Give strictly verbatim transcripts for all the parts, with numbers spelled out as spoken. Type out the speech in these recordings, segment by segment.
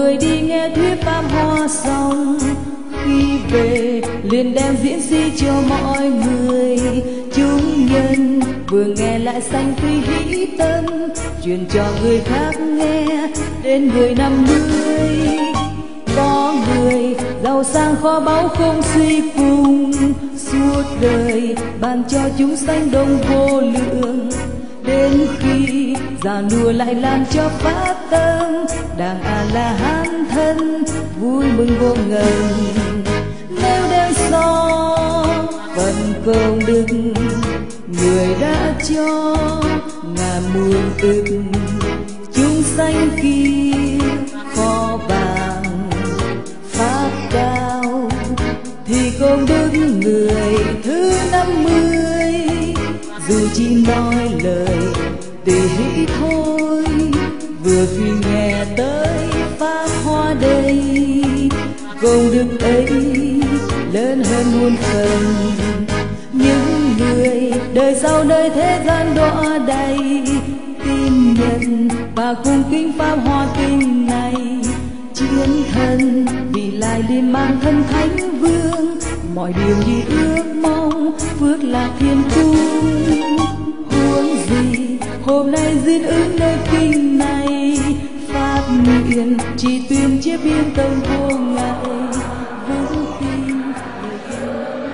người đi nghe thuyết pháp hoa xong, khi về liền đem diễn di cho mọi người. Chúng nhân vừa nghe lại sanh tuy hỷ tâm, truyền cho người khác nghe đến người năm mươi. Có người giàu sang kho báu không suy cùng, suốt đời ban cho chúng sanh đông vô lượng. Đến khi già nua lại làm cho phát tâm, đàng A La Hán thân vui mừng vô ngần. Nếu đem so phần công đức người đã cho ngàn muôn ức, chúng sanh kia kho vàng pháp cao, thì công đức người thứ năm mươi. Dù chỉ nói lời tùy hỷ thôi, vừa khi nghe tới pháp hoa đây, công đức ấy lớn hơn muôn phần. Những người đời sau nơi thế gian đọa đầy, tin nhận và cung kính pháp hoa kinh này, chiến thân vì lại liền mang thân thánh vương. Mọi điều như ước mong phước lạc thiên cung. Huống gì hôm nay duyên ứng nơi kinh này, pháp nguyện chỉ tuyên chia biên tâm vô ngại, vững tin lời kinh.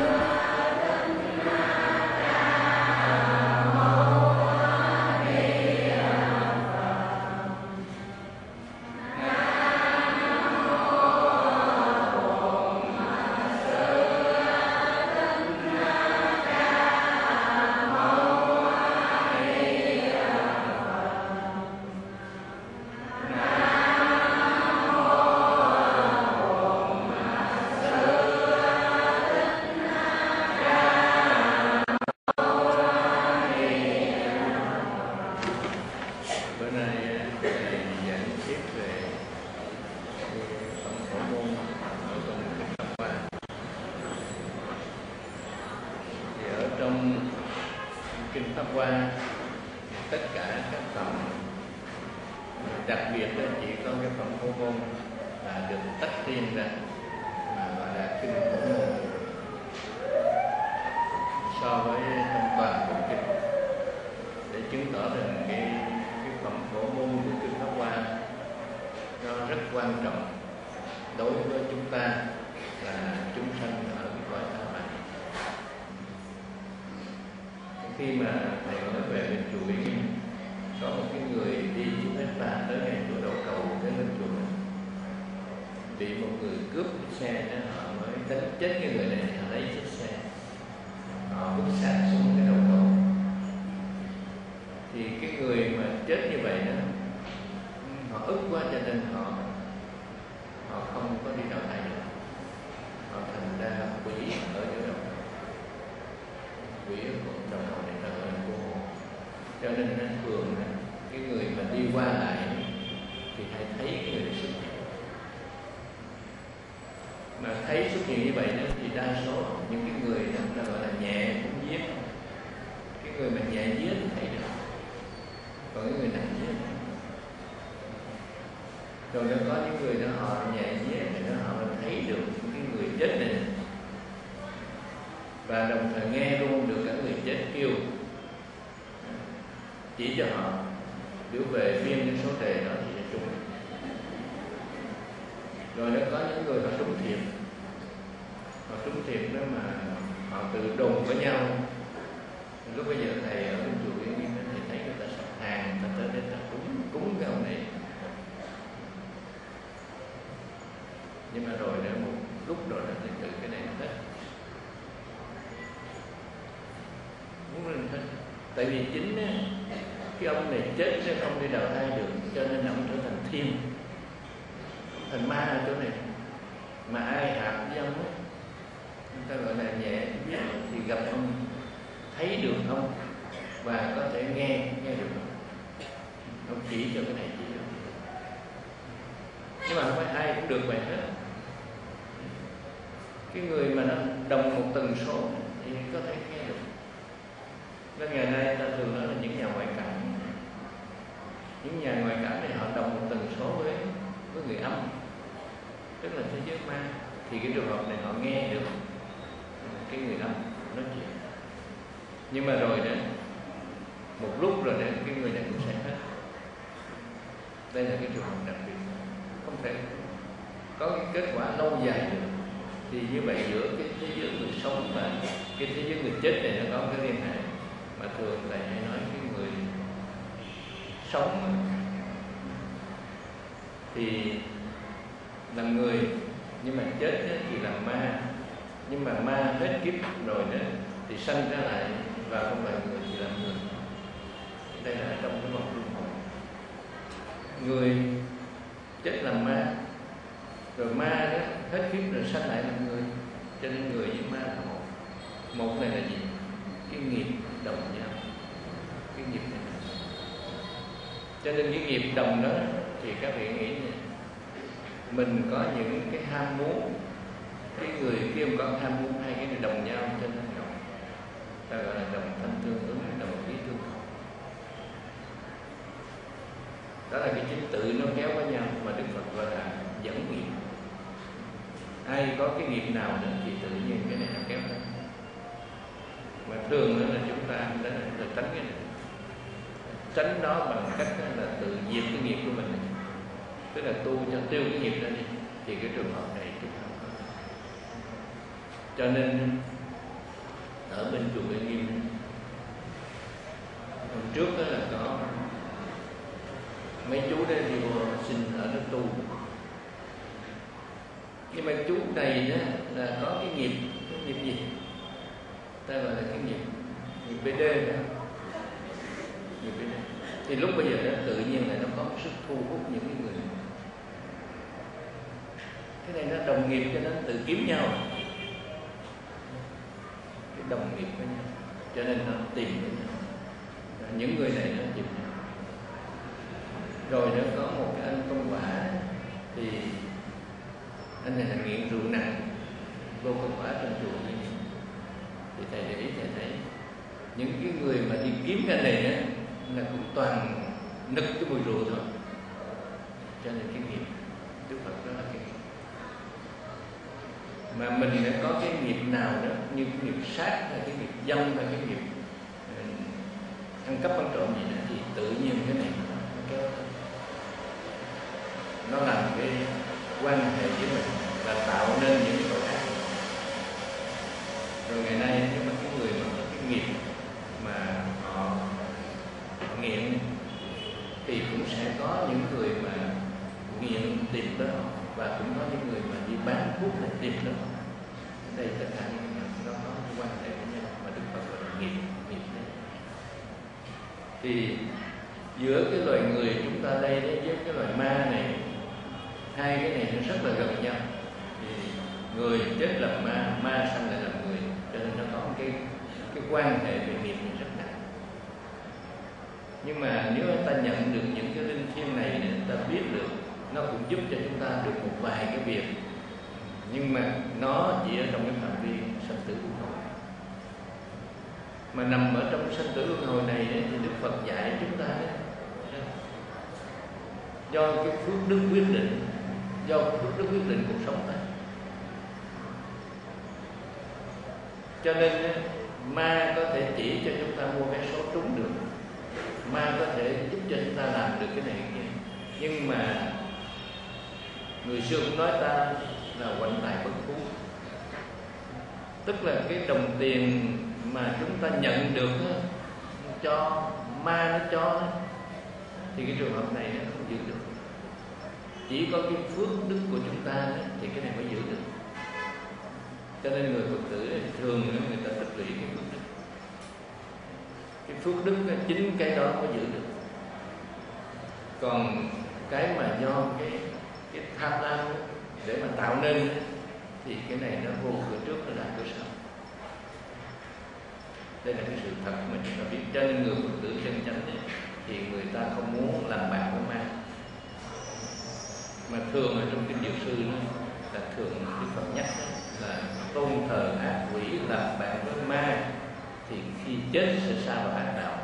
Tại vì chính cái ông này chết sẽ không đi đầu thai được, cho nên ông trở thành thiên, thành ma ở chỗ này. Mà ai hạt với ông ấy, người ta gọi là nhẹ biết thì gặp ông, thấy được ông và có thể nghe nghe được ông. Ông chỉ cho cái này chỉ cho cái này. Nhưng mà không phải ai cũng được vậy hết. Cái người mà nó đồng một tần số thì có thể nghe được. Nên ngày nay ta thường nói là những nhà ngoại cảm. Những nhà ngoại cảm này họ đồng một tần số với với người âm. tức là thế giới ma. Thì cái trường hợp này họ nghe được cái người âm nói chuyện, nhưng mà rồi đó một lúc rồi đó cái người này cũng sẽ hết. Đây là cái trường hợp đặc biệt, không thể có cái kết quả lâu dài được. Thì như vậy giữa cái thế giới người sống và cái thế giới người chết này nó có cái liên hệ, mà thường thầy hay nói cái người sống thì là người, nhưng mà chết thì là ma. Nhưng mà ma hết kiếp rồi đó thì sanh ra lại và không phải người thì là người. Đây là trong cái vòng luân hồi. Người chết làm ma, rồi ma đó hết kiếp rồi sanh lại làm người. Cho nên người với ma là một. Một này là gì? Cái nghiệp đồng nhau. Cái nghiệp này. Cho nên cái nghiệp đồng đó thì các vị nghĩ này, mình có những cái ham muốn, cái người kia có ham muốn, hai cái này đồng nhau cho nên đồng. Ta gọi là đồng thanh tương ứng, đồng khí tương khẩu. Đó là cái chính tự nó kéo với nhau mà Đức Phật gọi là dẫn nghiệp. Ai có cái nghiệp nào nữa thì tự nhiên cái này nó kéo theo. Mà thường nữa là chúng ta đã là tránh cái này, tránh đó bằng cách là tự diệt cái nghiệp của mình, tức là tu cho tiêu cái nghiệp ra đi. Thì cái trường hợp này chúng ta không có. Cho nên ở bên chùa Uy Nghiêm hôm trước đó là có mấy chú đó đi vô xin ở đó tu. Nhưng mà chú này đó là có cái nghiệp, cái nghiệp gì? Ta gọi là cái nghiệp, nghiệp bê đê đó. Nghiệp bê đê. Thì lúc bây giờ đó tự nhiên là nó có một sức thu hút những cái người này. Cái này nó đồng nghiệp cho nên tự kiếm nhau. Cái đồng nghiệp với nhau, cho nên nó tìm với nhau. Những người này nó tìm nhau. Rồi nó có một cái anh công quả, thì anh này là nghiện rượu nặng, vô công quả trong chùa như vậy. Thì thầy để ý thầy thấy những cái người mà đi kiếm cái này á là cũng toàn nức cái mùi rượu thôi. Cho nên cái nghiệp Đức Phật đó là cái nghiệp. Mà mình đã có cái nghiệp nào đó, như cái nghiệp sát hay cái nghiệp dâm hay cái nghiệp ăn cắp ăn trộm gì đó, thì tự nhiên cái này nó kéo, nó làm cái quan hệ với mình và tạo nên những tội ác. Rồi ngày nay nếu mà cái người mà có cái nghiệp mà họ nghiện thì cũng sẽ có những người mà nghiện tìm tới họ, và cũng có những người mà đi bán thuốc để tìm tới họ. Đây tất cả những cái nó có quan hệ với nhau mà Đức Phật gọi là nghiệp, nghiệp đấy. Thì giữa cái loài người chúng ta đây đấy với cái loài ma này, hai cái này nó rất là gần nhau. Thì người chết làm ma, ma sanh lại làm người, cho nên nó có một cái cái quan hệ về nghiệp rất nặng. Nhưng mà nếu ta nhận được những cái linh thiêng này để ta biết được, nó cũng giúp cho chúng ta được một vài cái việc, nhưng mà nó chỉ ở trong cái phạm vi sanh tử luân hồi. Mà nằm ở trong sanh tử luân hồi này thì Đức Phật dạy chúng ta đấy, do cái phước đức quyết định, do phước đức quyết định cuộc sống này. Cho nên ma có thể chỉ cho chúng ta mua vé số trúng được, ma có thể giúp cho chúng ta làm được cái này cái kia. Nhưng mà người xưa cũng nói ta là quạnh tài bất phú, tức là cái đồng tiền mà chúng ta nhận được cho ma nó cho, thì cái trường hợp này nó không giữ được. Chỉ có cái phước đức của chúng ta thì cái này mới giữ được. Cho nên người Phật tử này, thường người ta tích lũy cái phước đức. Cái phước đức chính cái đó mới giữ được. Còn cái mà do cái cái tham lam để mà tạo nên thì cái này nó vô cửa trước, nó đạt cửa sau. Đây là cái sự thật mà chúng ta biết. Cho nên người Phật tử chân chánh ấy, thì người ta không muốn làm bạn với ma. Mà thường ở trong kinh Dược Sư đó, là thường Đức Phật nhắc đó, là tôn thờ ác quỷ, làm bạn với ma thì khi chết sẽ sa vào ác đạo.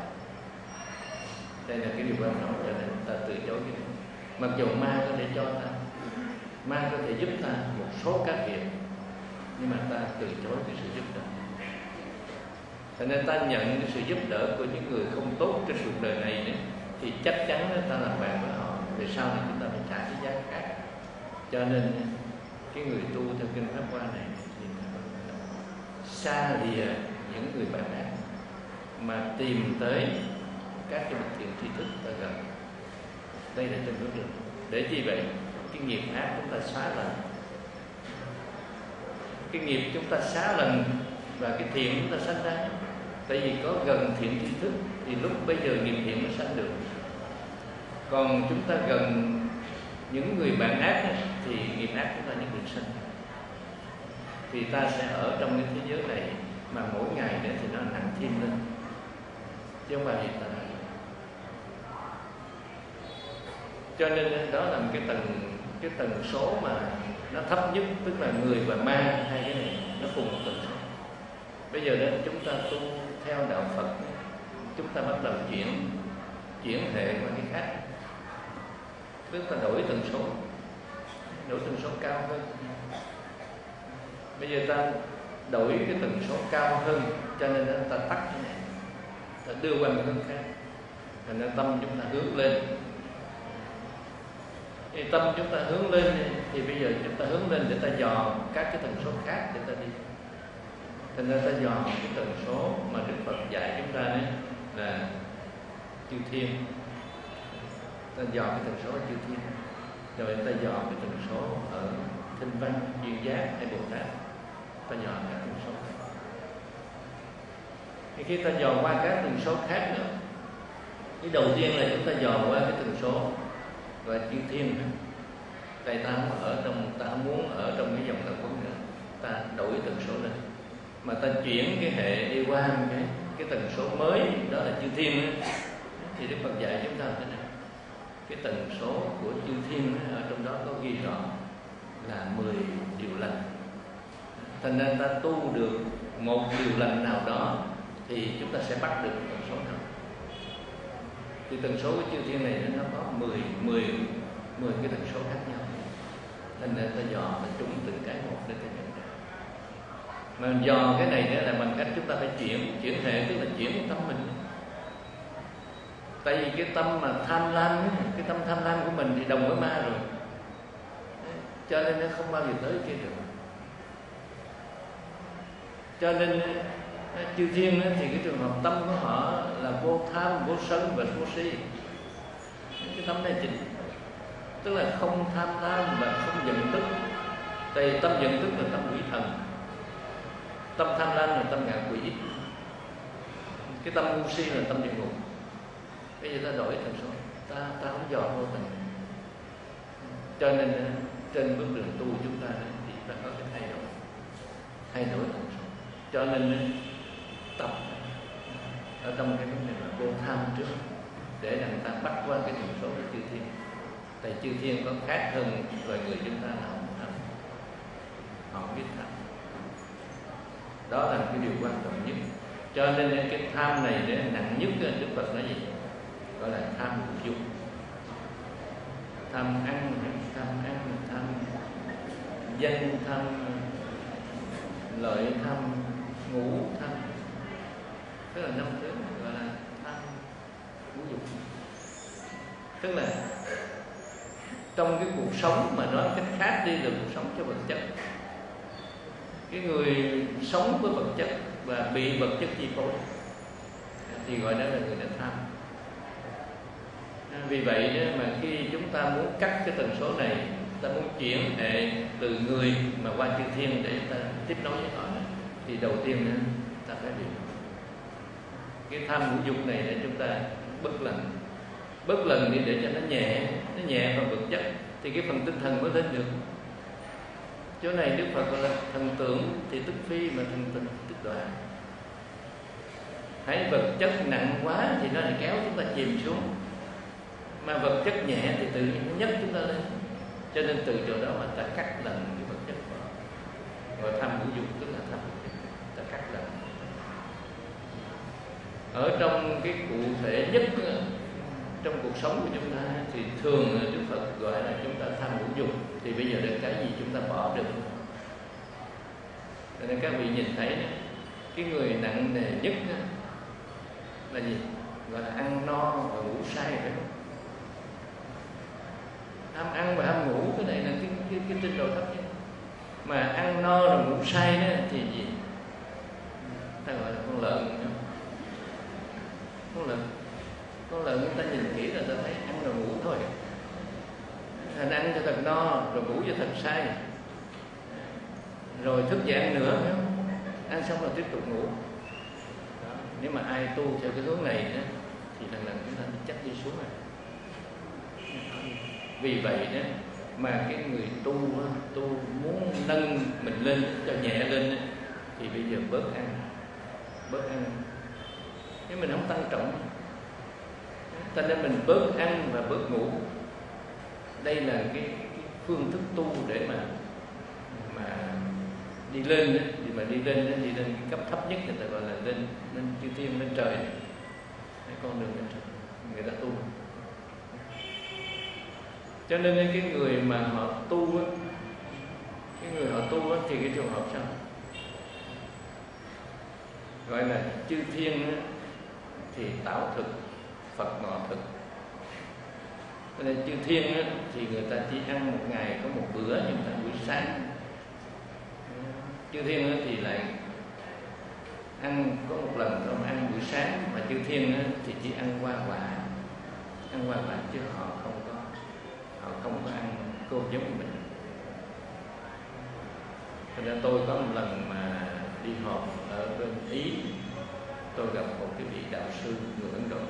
Đây là cái điều quan trọng, cho nên ta từ chối cái này. Mặc dù ma có thể cho ta, ma có thể giúp ta một số các việc, nhưng mà ta từ chối cái sự giúp đỡ. Cho nên ta nhận cái sự giúp đỡ của những người không tốt trên cuộc đời này đấy, thì chắc chắn ta làm bạn với họ, về sau này chúng ta phải trả cái giá khác. Cho nên cái người tu theo kinh Pháp Hoa này thì xa lìa những người bạn ác, mà tìm tới các cái bậc thiện tri thức ta gần. Đây là trên bước đường. Để chi vậy? Cái nghiệp ác chúng ta xóa lần, cái nghiệp chúng ta xóa lần, và cái thiện chúng ta sanh ra. Tại vì có gần thiện tri thức thì lúc bây giờ nghiệp thiện nó sanh được. Còn chúng ta gần những người bạn ác ấy, thì nghiệp ác chúng ta nhất định sanh. Thì ta sẽ ở trong cái thế giới này mà mỗi ngày nữa thì nó nặng thêm lên, chứ không phải hiện tại. Cho nên đó là một cái tầng cái tần số mà nó thấp nhất, tức là người và ma hai cái này nó cùng một tần số. Bây giờ đó chúng ta tu theo đạo Phật, chúng ta bắt đầu chuyển chuyển hệ qua cái khác, tức là đổi tần số, đổi tần số cao hơn. Bây giờ ta đổi cái tần số cao hơn, cho nên ta tắt cái này, ta đưa qua một hướng khác, thành ra tâm chúng ta hướng lên. Thì tâm chúng ta hướng lên thì bây giờ chúng ta hướng lên để ta dò các cái tần số khác để ta đi. Thành ra ta dò cái tần số mà Đức Phật dạy chúng ta đấy là chư thiên. Ta dò cái tần số ở chư thiên, rồi ta dò cái tần số ở Thanh Văn, Duyên Giác hay Bồ Tát. Ta dò các tần số khác. Thì khi ta dò qua các tần số khác nữa, cái đầu tiên là chúng ta dò qua cái tần số và chư thiên. Tại ta không ở trong, ta không muốn ở trong cái dòng đạo quấn nữa, ta đổi tần số lên, mà ta chuyển cái hệ đi qua cái cái tần số mới, đó là chư thiên đó. Thì Đức Phật dạy chúng ta thế này: cái tần số của chư thiên đó, ở trong đó có ghi rõ là mười điều lành. Thành ra ta tu được một điều lành nào đó thì chúng ta sẽ bắt được tần số nào. Thì tần số của chư thiên này nó có mười, mười, mười cái tần số khác nhau. Thành ra ta dò ta trúng từng cái một để ta nhận ra. Mà dò cái này là bằng cách chúng ta phải chuyển chuyển hệ, tức là chuyển tâm mình. Tại vì cái tâm mà tham lam, cái tâm tham lam của mình thì đồng với ma rồi, cho nên nó không bao giờ tới kia được. Cho nên chư thiên thì cái trường hợp tâm của họ là vô tham, vô sân và vô si. Cái tâm này chính, tức là không tham lam và không giận tức. Tại vì tâm giận tức là tâm quỷ thần, tâm tham lam là tâm ngạ quỷ, cái tâm ngu si là tâm địa ngục. Bây giờ ta đổi tần số, ta ta không dò vô tình. Cho nên trên bước đường tu chúng ta thì ta có cái thay đổi, thay đổi tần số. Cho nên tập ở trong cái vấn đề là vô tham trước, để rằng ta bắt qua cái tần số của chư thiên. Tại chư thiên có khác hơn loài người chúng ta nào không tham, họ không biết tham. Đó là cái điều quan trọng nhất. Cho nên cái tham này để nặng nhất, Đức Phật nói gì? Gọi là tham ngũ dục. Tham ăn, tham ăn, tham danh, tham lợi, tham ngũ, tham, tức là năm thứ gọi là tham ngũ dục. Tức là trong cái cuộc sống mà nói cách khác đi là cuộc sống cho vật chất. Cái người sống với vật chất và bị vật chất chi phối thì gọi đó là người đã tham. Vì vậy đó, mà khi chúng ta muốn cắt cái tần số này, ta muốn chuyển hệ từ người mà qua chư thiên để ta tiếp nối với họ, thì đầu tiên đó, ta phải điều cái tham ngũ dục này để chúng ta bất lần, bất lần đi để cho nó nhẹ, nó nhẹ phần vật chất thì cái phần tinh thần mới lên được. Chỗ này Đức Phật gọi là thần tưởng thì tức phi, mà thần tình tức đoạn. Hãy vật chất nặng quá thì nó lại kéo chúng ta chìm xuống, mà vật chất nhẹ thì tự nhiên nó nhấc chúng ta lên. Cho nên từ chỗ đó mà ta cắt lần cái vật chất đó. Gọi tham ngũ dục tức là tham vật chất, ta cắt lần. Ở trong cái cụ thể nhất trong cuộc sống của chúng ta thì thường Đức Phật gọi là chúng ta tham ngũ dục, thì bây giờ đến cái gì chúng ta bỏ được. Cho nên các vị nhìn thấy đó, cái người nặng nề nhất đó, là gì? Gọi là ăn no và ngủ say, phải không? Ham ăn và ham ngủ, cái này là cái, cái, cái trình độ thấp nhất. Mà ăn no rồi ngủ say đó thì gì? Ta gọi là con lợn. Con lợn Con lợn người ta nhìn kỹ là ta thấy ăn rồi ngủ thôi. Thành ăn cho thật no rồi ngủ cho thật say, rồi thức dậy ăn nữa, phải không? Ăn xong rồi tiếp tục ngủ. Đó. Nếu mà ai tu theo cái hướng này đó, thì lần lần chúng ta chắc đi xuống rồi. Vì vậy đó mà cái người tu tu muốn nâng mình lên cho nhẹ lên thì bây giờ bớt ăn, bớt ăn. Nếu mình không tăng trọng, cho nên mình bớt ăn và bớt ngủ. Đây là cái, cái phương thức tu để mà mà đi lên, thì mà đi lên đi lên cái cấp thấp nhất người ta gọi là lên lên chư thiên, lên trời. Cái con đường lên trời người ta tu. Cho nên cái người mà họ tu, cái người họ tu thì cái trường hợp sao? Gọi là chư thiên thì tảo thực, Phật ngọ thực. Cho nên chư thiên thì người ta chỉ ăn một ngày có một bữa, nhưng mà buổi sáng. Chư thiên thì lại ăn có một lần thôi, ăn buổi sáng. Mà chư thiên thì chỉ ăn hoa quả, ăn hoa quả chứ họ không có họ không có ăn cơm giống như mình. Cho nên tôi có một lần mà đi họp ở bên Ý, tôi gặp một cái vị đạo sư người Ấn Độ.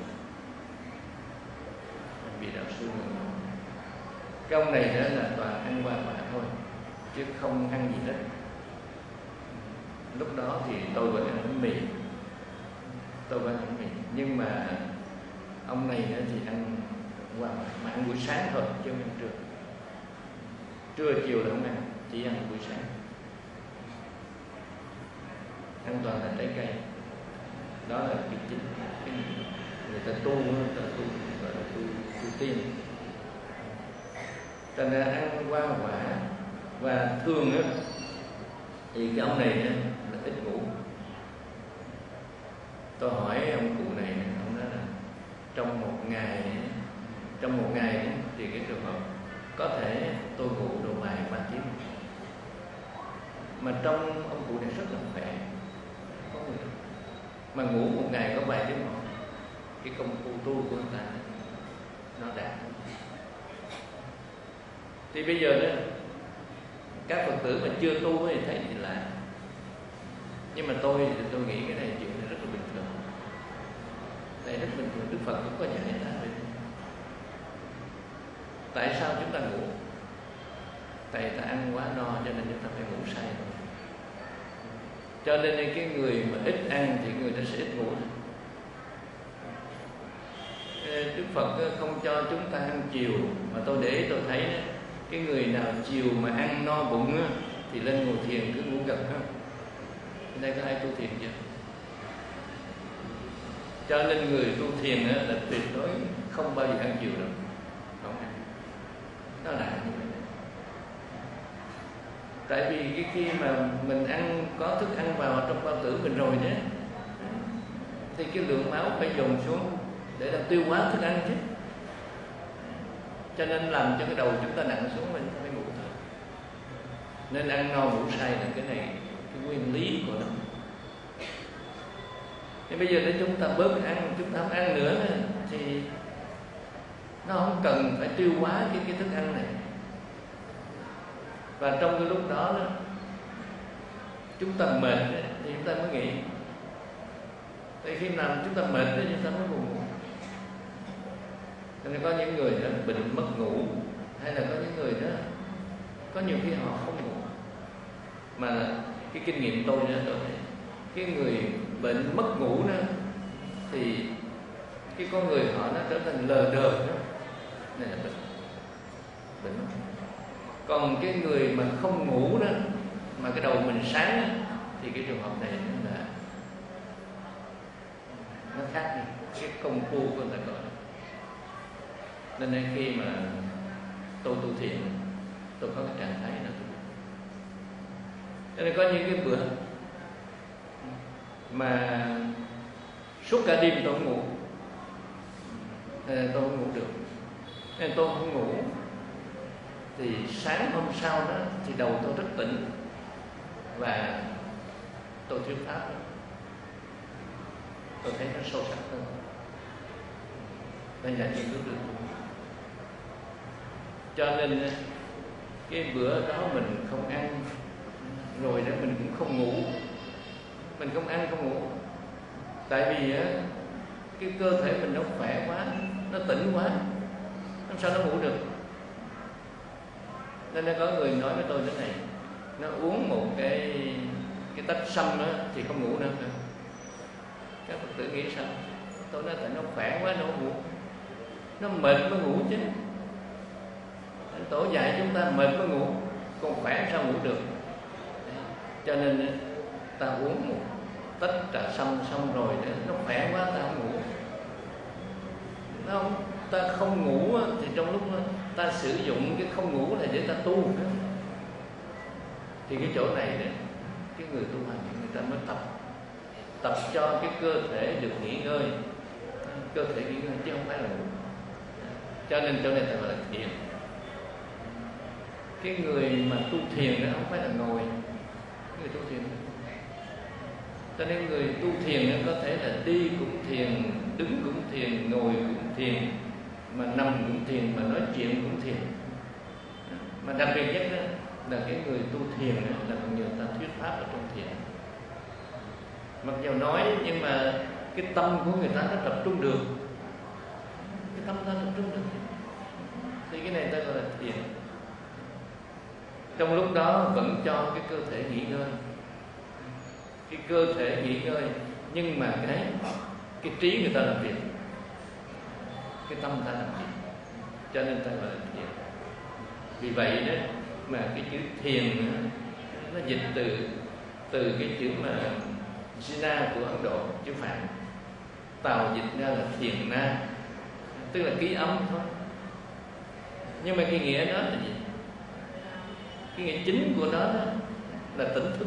Vị đạo sư người Ấn Độ, cái ông này đó là toàn ăn hoa quả thôi chứ không ăn gì hết. Lúc đó thì tôi vẫn ăn bánh mì, tôi vẫn ăn bánh mì, nhưng mà ông này đó thì ăn hoa quả, mà ăn buổi sáng thôi chứ không ăn trưa. Trưa chiều là không ăn, chỉ ăn buổi sáng. Ăn toàn là trái cây. Đó là cái chính, cái người ta tu, người ta tu gọi là tu, tu tiên. Cho nên ăn hoa quả. Và thường á thì cái ông này á là ít ngủ. Tôi hỏi ông cụ này, ông nói là trong một ngày trong một ngày thì cái trường hợp có thể tôi ngủ độ vài ba tiếng, mà trong ông cụ này rất là khỏe, có người mà ngủ một ngày có vài tiếng một, cái công phu tu của người ta nó đạt. Thì bây giờ đó các Phật tử mà chưa tu thì thấy thì lạ, nhưng mà tôi thì tôi nghĩ cái này chuyện này rất là bình thường. Đây rất bình thường, Đức Phật cũng có dạy ta về. Tại sao chúng ta ngủ? Tại ta ăn quá no cho nên chúng ta phải ngủ say thôi. Cho nên cái người mà ít ăn thì người ta sẽ ít ngủ. Đức Phật không cho chúng ta ăn chiều, mà tôi để ý tôi thấy đó, cái người nào chiều mà ăn no bụng á, thì lên ngồi thiền cứ ngủ gật không. Đây có ai tu thiền chưa? Cho nên người tu thiền á, là tuyệt đối không bao giờ ăn chiều đâu, không ăn. Nó là như vậy. Tại vì cái khi mà mình ăn có thức ăn vào trong bao tử mình rồi đó, thì cái lượng máu phải dồn xuống để làm tiêu hóa thức ăn chứ. Cho nên làm cho cái đầu chúng ta nặng xuống, mình phải ngủ thôi. Nên ăn no ngủ say là cái này, cái nguyên lý của nó. Thì bây giờ nếu chúng ta bớt ăn, chúng ta không ăn nữa thì nó không cần phải tiêu hóa cái, cái thức ăn này. Và trong cái lúc đó, đó chúng ta mệt thì chúng ta mới nghỉ. Tại khi nào chúng ta mệt thì chúng ta mới buồn ngủ. Cho nên có những người đó bệnh mất ngủ, hay là có những người đó có nhiều khi họ không ngủ. Mà cái kinh nghiệm tôi đó, tôi thấy cái người bệnh mất ngủ đó thì cái con người họ nó trở thành lờ đờ đó. Này là bệnh bệnh mất. Còn cái người mà không ngủ đó, mà cái đầu mình sáng đó, thì cái trường hợp này là nó khác đi. Cái công phu của người ta gọi Nên khi mà tôi tu thiền, tôi có cái trạng thái đó. Cho nên có những cái bữa mà suốt cả đêm tôi không ngủ, nên tôi không ngủ được, nên tôi không ngủ thì sáng hôm sau đó thì đầu tôi rất tỉnh và tôi thuyết pháp đó. Tôi thấy nó sâu sắc hơn. Đây là những thứ được. Cho nên cái bữa đó mình không ăn, rồi đó mình cũng không ngủ. Mình không ăn không ngủ, tại vì á, cái cơ thể mình nó khỏe quá, nó tỉnh quá, làm sao nó ngủ được. Nên có người nói với tôi thế này: nó uống một cái cái tách sâm đó thì không ngủ nữa. Các Phật tử nghĩ sao? Tôi nói tại nó khỏe quá nó ngủ, nó mệt mới ngủ chứ. Tổ dạy chúng ta mệt mới ngủ, còn khỏe sao ngủ được. Cho nên ta uống một tách trà sâm xong rồi nó khỏe quá ta không ngủ. Không, ta không ngủ thì trong lúc ta sử dụng cái không ngủ là để ta tu. Thì cái chỗ này này, cái người tu hành người ta mới tập tập cho cái cơ thể được nghỉ ngơi, cơ thể nghỉ ngơi chứ không phải là ngủ. Cho nên chỗ này ta gọi là thiền. Cái người mà tu thiền đó không phải là ngồi. Người tu thiền, cho nên người tu thiền nó có thể là đi cũng thiền, đứng cũng thiền, ngồi cũng thiền, mà nằm cũng thiền, mà nói chuyện cũng thiền. Mà đặc biệt nhất đó là cái người tu thiền đó, là người ta thuyết pháp ở trong thiền. Mặc dù nói nhưng mà cái tâm của người ta nó tập trung được, cái tâm ta tập trung được, thì cái này ta gọi là thiền. Trong lúc đó vẫn cho cái cơ thể nghỉ ngơi, cái cơ thể nghỉ ngơi, nhưng mà cái cái trí người ta làm việc, cái tâm ta làm việc, cho nên ta gọi là thiền. Vì vậy đó mà cái chữ thiền nó dịch từ từ cái chữ mà Jina của Ấn Độ, chữ Phạn, Tàu dịch ra là thiền na, tức là ký âm thôi. Nhưng mà cái nghĩa đó là gì? Cái nghĩa chính của nó là tỉnh thức.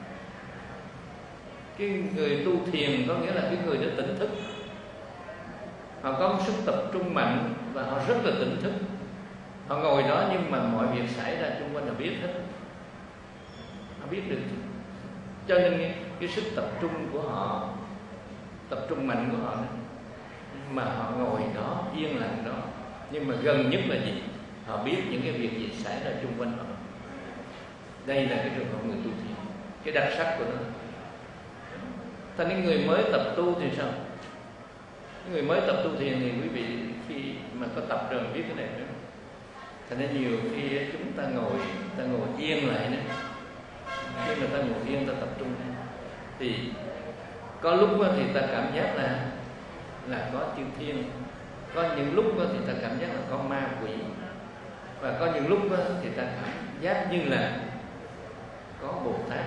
Cái người tu thiền có nghĩa là cái người đó tỉnh thức. Họ có một sức tập trung mạnh và họ rất là tỉnh thức. Họ ngồi đó nhưng mà mọi việc xảy ra xung quanh là biết hết. Họ biết được. Cho nên cái, cái sức tập trung của họ, tập trung mạnh của họ đó, mà họ ngồi đó, yên lặng đó, nhưng mà gần nhất là gì? Họ biết những cái việc gì xảy ra xung quanh họ. Đây là cái trường hợp người tu thiền, cái đặc sắc của nó. Thành những người mới tập tu thì sao? Người mới tập tu thiền thì quý vị khi mà có tập rồi biết cái này nữa. Thành nên nhiều khi chúng ta ngồi, ta ngồi yên lại nữa. Khi mà ta ngồi yên, ta tập trung này, thì có lúc thì ta cảm giác là là có chư thiên, có những lúc thì ta cảm giác là có ma quỷ, và có những lúc thì ta cảm giác như là có Bồ Tát.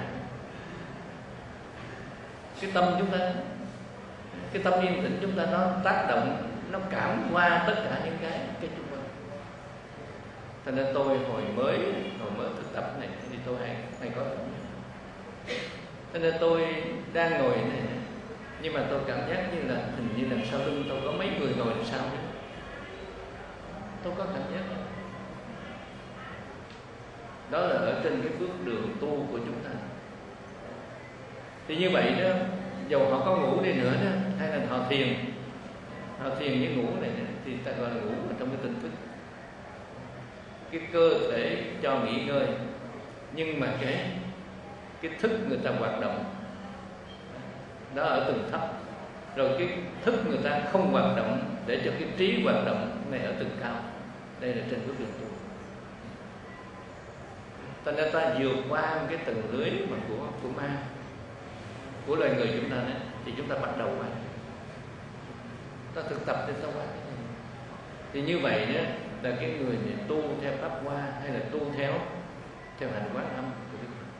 Cái tâm chúng ta, cái tâm yên tĩnh chúng ta nó tác động, nó cảm qua tất cả những cái cái xung quanh. Thành ra tôi hồi mới hồi mới thực tập này thì tôi hay hay có cảm giác. Cho nên tôi đang ngồi này, nhưng mà tôi cảm giác như là hình như đằng sau lưng tôi có mấy người ngồi đằng sau nữa. Tôi có cảm giác đó là ở trên cái bước đường tu của chúng ta. Thì như vậy đó, dầu họ có ngủ đi nữa đó, hay là họ thiền, họ thiền như ngủ này thì ta gọi là ngủ ở trong cái tỉnh thức. Cái cơ thể cho nghỉ ngơi, nhưng mà cái cái thức người ta hoạt động đó ở tầng thấp, rồi cái thức người ta không hoạt động để cho cái trí hoạt động này ở tầng cao. Đây là trên bước đường tu. Thành ra ta vượt qua cái tầng lưới mà của của ma, của loài người chúng ta đấy, thì chúng ta bắt đầu qua. Ta thực tập để ta qua. Thì như vậy đó là cái người này tu theo pháp hoa hay là tu theo theo hành Quán Âm của Đức Phật.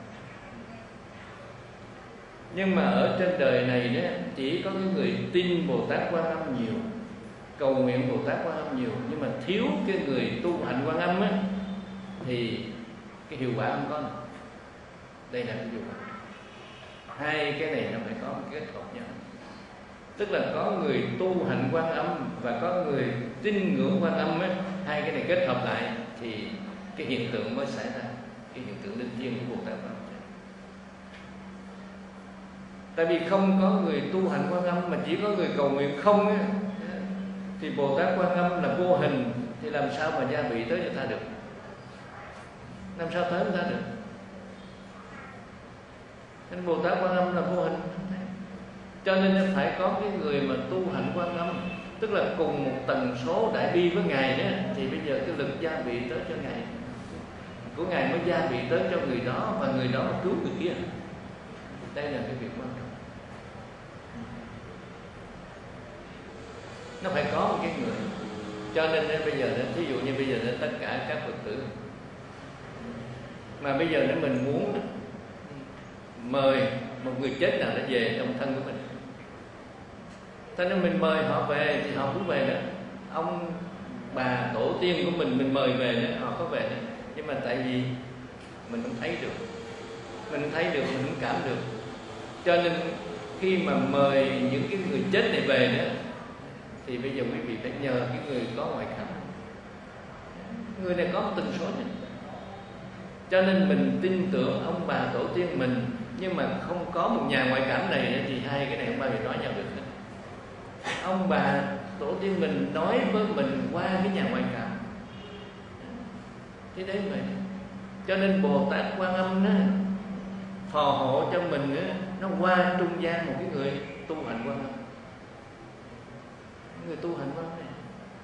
Nhưng mà ở trên đời này đó chỉ có cái người tin Bồ Tát Quán Âm nhiều, cầu nguyện Bồ Tát Quan Âm nhiều, nhưng mà thiếu cái người tu hành Quan Âm á, thì cái hiệu quả không có nữa. Đây là cái hiệu quả. Hai cái này nó phải có một cái kết hợp nhau, tức là có người tu hành Quan Âm và có người tin ngưỡng Quan Âm á, hai cái này kết hợp lại thì cái hiện tượng mới xảy ra, cái hiện tượng linh thiêng của Bồ Tát Quan Âm. Tại vì không có người tu hành Quan Âm mà chỉ có người cầu nguyện không á, thì Bồ Tát Quan Âm là vô hình, thì làm sao mà gia vị tới cho ta được, làm sao tới người ta được. Nên Bồ Tát Quan Âm là vô hình, cho nên phải có cái người mà tu hành Quan Âm, tức là cùng một tần số đại bi với Ngài đó, thì bây giờ cái lực gia vị tới cho Ngài của Ngài mới gia vị tới cho người đó, và người đó cứu người kia. Đây là cái việc quan trọng. Nó phải có một cái người. Cho nên bây giờ, thí dụ như bây giờ tất cả các Phật tử mà bây giờ nếu mình muốn mời một người chết nào đã về trong thân của mình, cho nên mình mời họ về thì họ cũng về nữa. Ông bà tổ tiên của mình mình mời về nữa, họ có về nữa. Nhưng mà tại vì mình không thấy được, mình không thấy được, mình không cảm được, cho nên khi mà mời những cái người chết này về nữa, thì bây giờ quý vị phải nhờ cái người có ngoại cảm. Người này có một tần số này, cho nên mình tin tưởng ông bà tổ tiên mình, nhưng mà không có một nhà ngoại cảm này thì hai cái này không bao giờ nói nhau được hết. Ông bà tổ tiên mình nói với mình qua cái nhà ngoại cảm, thế đấy vậy. Cho nên Bồ Tát Quan Âm đó phò hộ cho mình đó, nó qua trung gian một cái người tu hành Quan Âm, người tu hành Quan Âm này.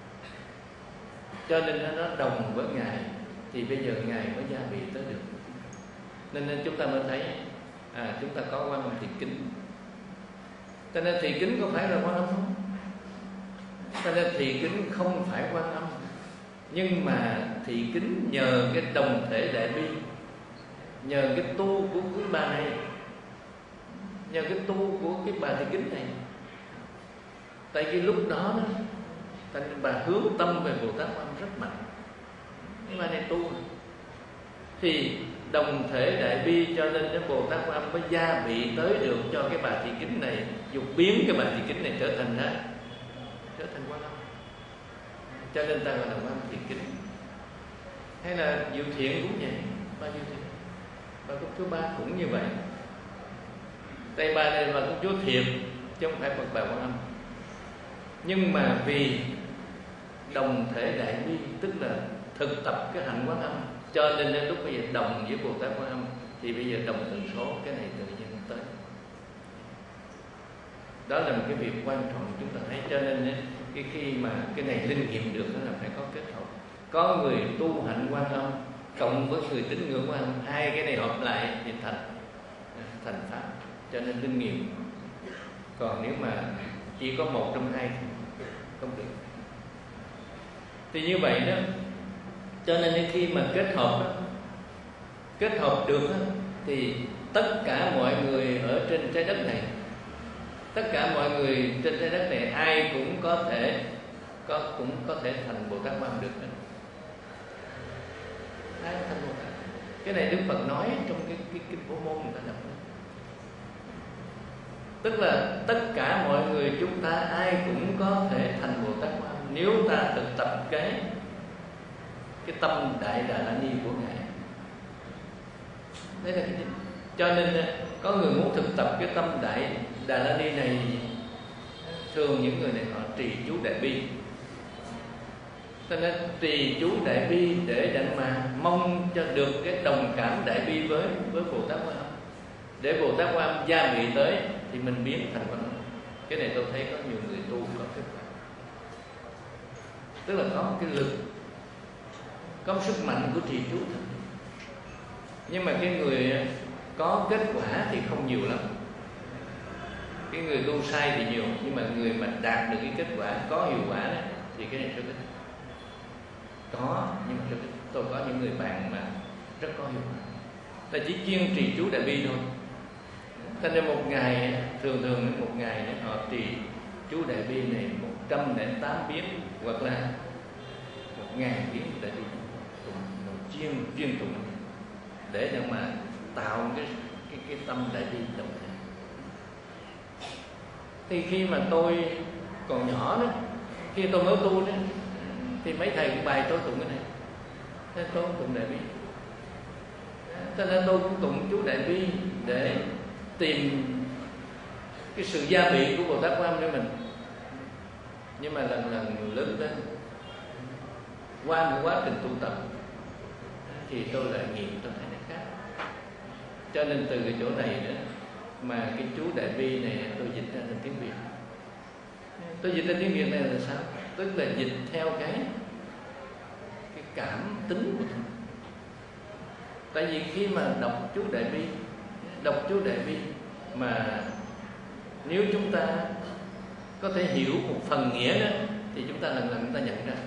Cho nên nó đồng với Ngài, thì bây giờ Ngài mới gia vị tới được. Nên, nên chúng ta mới thấy à, chúng ta có Quan Âm Thị Kính. Cho nên Thị Kính có phải là Quan Âm không? Cho nên Thị Kính không phải Quan Âm, nhưng mà Thị Kính nhờ cái đồng thể đại bi, nhờ cái tu của quý bà này, nhờ cái tu của cái bà Thị Kính này. Tại vì lúc đó đó, tại bà hướng tâm về Bồ Tát Quan Âm rất mạnh, nhưng mà này tu thì đồng thể đại bi, cho nên cái Bồ Tát Quan Âm mới gia vị tới được cho cái bà Thị Kính này, dục biến cái bà Thị Kính này trở thành đó, trở thành Quan Âm. Cho nên ta gọi là Quan Âm Thị Kính. Hay là Diệu Thiện cũng vậy, bà Diệu Thiện, bà công chúa Ba cũng như vậy. Đây bà này là công chúa thiệt chứ không phải Phật bà Quan Âm, nhưng mà vì đồng thể đại bi, tức là thực tập cái hạnh Quan Âm, cho nên đến lúc bây giờ đồng với Bồ Tát Quan Âm, thì bây giờ đồng tần số, cái này tự nhiên tới. Đó là một cái việc quan trọng chúng ta thấy. Cho nên cái khi mà cái này linh nghiệm được đó là phải có kết hợp, có người tu hạnh Quan Âm cộng với người tín ngưỡng Quan Âm, hai cái này hợp lại thì thành thành pháp, cho nên linh nghiệm. Còn nếu mà chỉ có một trong hai thì không được. Thì như vậy đó, cho nên khi mà kết hợp đó, kết hợp được đó, thì tất cả mọi người ở trên trái đất này, tất cả mọi người trên trái đất này ai cũng có thể có cũng có thể thành Bồ Tát Quan Âm được đó. Ai thành Bồ Tát? Cái này Đức Phật nói trong cái cái kinh Phổ Môn người ta đọc. Tức là tất cả mọi người chúng ta ai cũng có thể thành Bồ Tát Quan Âm nếu ta thực tập cái cái tâm Đại Đà La Ni của Ngài. Đấy là cái gì? Cho nên có người muốn thực tập cái tâm Đại Đà La Ni này, thường những người này họ trì chú Đại Bi. Cho nên trì chú Đại Bi để đặng mà mong cho được cái đồng cảm Đại Bi với với Bồ Tát Quan Âm, để Bồ Tát Quan Âm gia vị tới thì mình biến thành Quan Âm. Cái này tôi thấy có nhiều người tu có kết quả, tức là có một cái lực, có một sức mạnh của trì chú thật. Nhưng mà cái người có kết quả thì không nhiều lắm. Cái người tu sai thì nhiều, nhưng mà người mà đạt được cái kết quả có hiệu quả đó, thì cái này rất ít. Có, nhưng mà rất ít. Tôi có những người bạn mà rất có hiệu quả, ta chỉ chuyên trì chú Đại Bi thôi. Cho nên một ngày, thường thường một ngày họ trì chú Đại Bi này một trăm lẻ tám biến hoặc là một ngàn biến Đại Bi tụng chuyên chuyên tụng để cho mà tạo cái cái cái tâm Đại Bi đồng thể. Thì khi mà tôi còn nhỏ đó, khi tôi mới tu đó, thì mấy thầy cũng bày tôi tụng cái này, nên tôi cũng tụng Đại Bi. Cho nên tôi cũng tụng chú Đại Bi để tìm cái sự gia bị của Bồ Tát Quan Âm cho mình. Nhưng mà lần lần lớn lên, qua một quá trình tu tập, thì tôi lại nghiệm tôi thấy nó khác. Cho nên từ cái chỗ này nữa mà cái chú Đại Bi này tôi dịch ra thành tiếng Việt. Tôi dịch ra tiếng Việt này là sao? Tức là dịch theo cái cái cảm tính của tôi. Tại vì khi mà đọc chú Đại Bi, đọc chú Đại Bi mà nếu chúng ta có thể hiểu một phần nghĩa đó, thì chúng ta lần lần chúng ta nhận ra.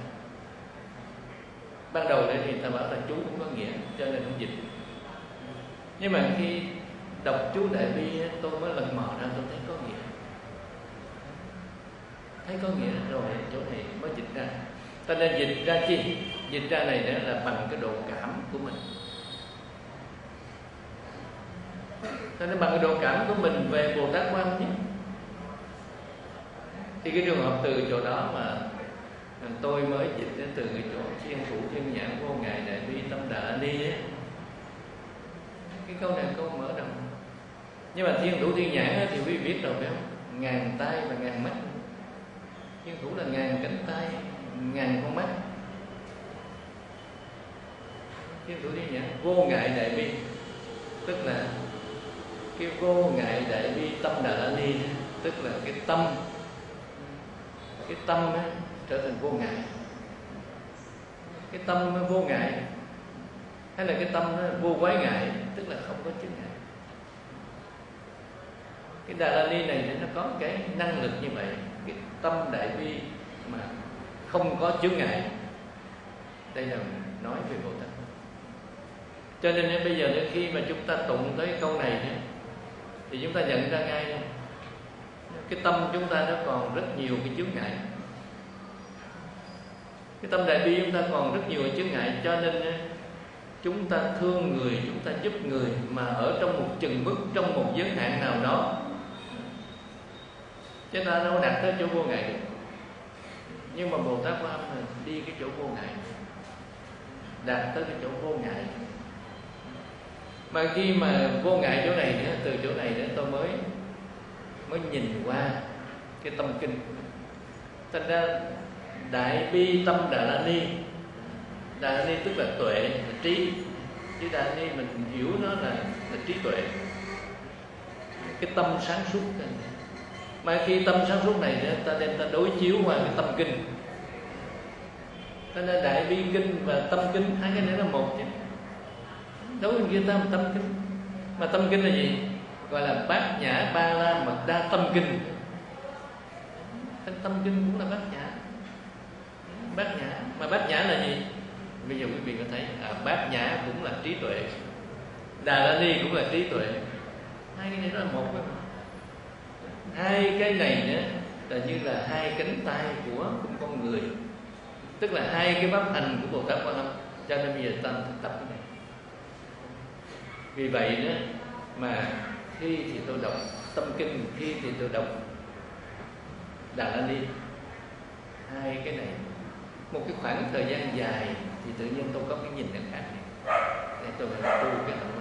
Ban đầu đấy thì ta bảo là chú cũng có nghĩa, cho nên không dịch. Nhưng mà khi đọc chú Đại Bi tôi mới lần mò ra, tôi thấy có nghĩa. Thấy có nghĩa rồi chỗ này mới dịch ra. Ta nên dịch ra chi? Dịch ra này đó là bằng cái độ cảm của mình. Ta nên bằng cái độ cảm của mình về Bồ Tát Quan Âm nhé. Thì cái trường hợp từ chỗ đó mà tôi mới dịch đến từ cái chỗ Thiên Thủ Thiên Nhãn Vô Ngại Đại Bi Tâm Đà Ni ấy. Cái câu này câu mở đầu. Nhưng mà Thiên Thủ Thiên Nhãn thì quý vị biết rồi phải không? Ngàn tay và ngàn mắt. Thiên Thủ là ngàn cánh tay, ngàn con mắt. Thiên Thủ Thiên Nhãn Vô Ngại Đại Bi, tức là cái vô ngại Đại Bi Tâm Đà Ni, tức là cái tâm, cái tâm ấy, trở thành vô ngại. Cái tâm nó vô ngại, hay là cái tâm nó vô quái ngại, tức là không có chướng ngại. Cái Đà La Ni này nó có cái năng lực như vậy. Cái tâm Đại Bi mà không có chướng ngại. Đây là nói về Bồ Tát. Cho nên bây giờ khi mà chúng ta tụng tới câu này nhé, thì chúng ta nhận ra ngay cái tâm chúng ta nó còn rất nhiều cái chướng ngại. Cái tâm Đại Bi chúng ta còn rất nhiều cái chướng ngại. Cho nên chúng ta thương người, chúng ta giúp người mà ở trong một chừng mức, trong một giới hạn nào đó, chúng ta đâu đạt tới chỗ vô ngại được. Nhưng mà Bồ Tát Quan Âm đi cái chỗ vô ngại, đạt tới cái chỗ vô ngại. Mà khi mà vô ngại chỗ này nữa, từ chỗ này nữa tôi mới mới nhìn qua cái tâm kinh. Thành ra Đại Bi Tâm Đà La Ni, Đà La Ni tức là tuệ, là trí. Chứ Đà La Ni mình hiểu nó là, là trí tuệ, cái tâm sáng suốt. Mà khi tâm sáng suốt này nữa, ta đem ta đối chiếu qua cái tâm kinh. Cho nên Đại Bi kinh và tâm kinh hai cái này là một chứ. Đối với người ta một tâm kinh. Mà tâm kinh là gì? Gọi là Bát Nhã Ba La Mật Đa Tâm Kinh. Tâm kinh cũng là bát nhã. Bát nhã. Mà bát nhã là gì? Bây giờ quý vị có thấy à, bát nhã cũng là trí tuệ, Đà La Ni cũng là trí tuệ. Hai cái này nó là một đó. Hai cái này nữa là như là hai cánh tay của con người, tức là hai cái pháp hành của Bồ Tát Quan Âm. Cho nên bây giờ ta thực tập cái này. Vì vậy nữa mà khi thì tôi đọc tâm kinh, khi thì tôi đọc Đà La Ni, hai cái này một cái khoảng thời gian dài thì tự nhiên tôi có cái nhìn nó khác để tôi phải tu cái hạnh.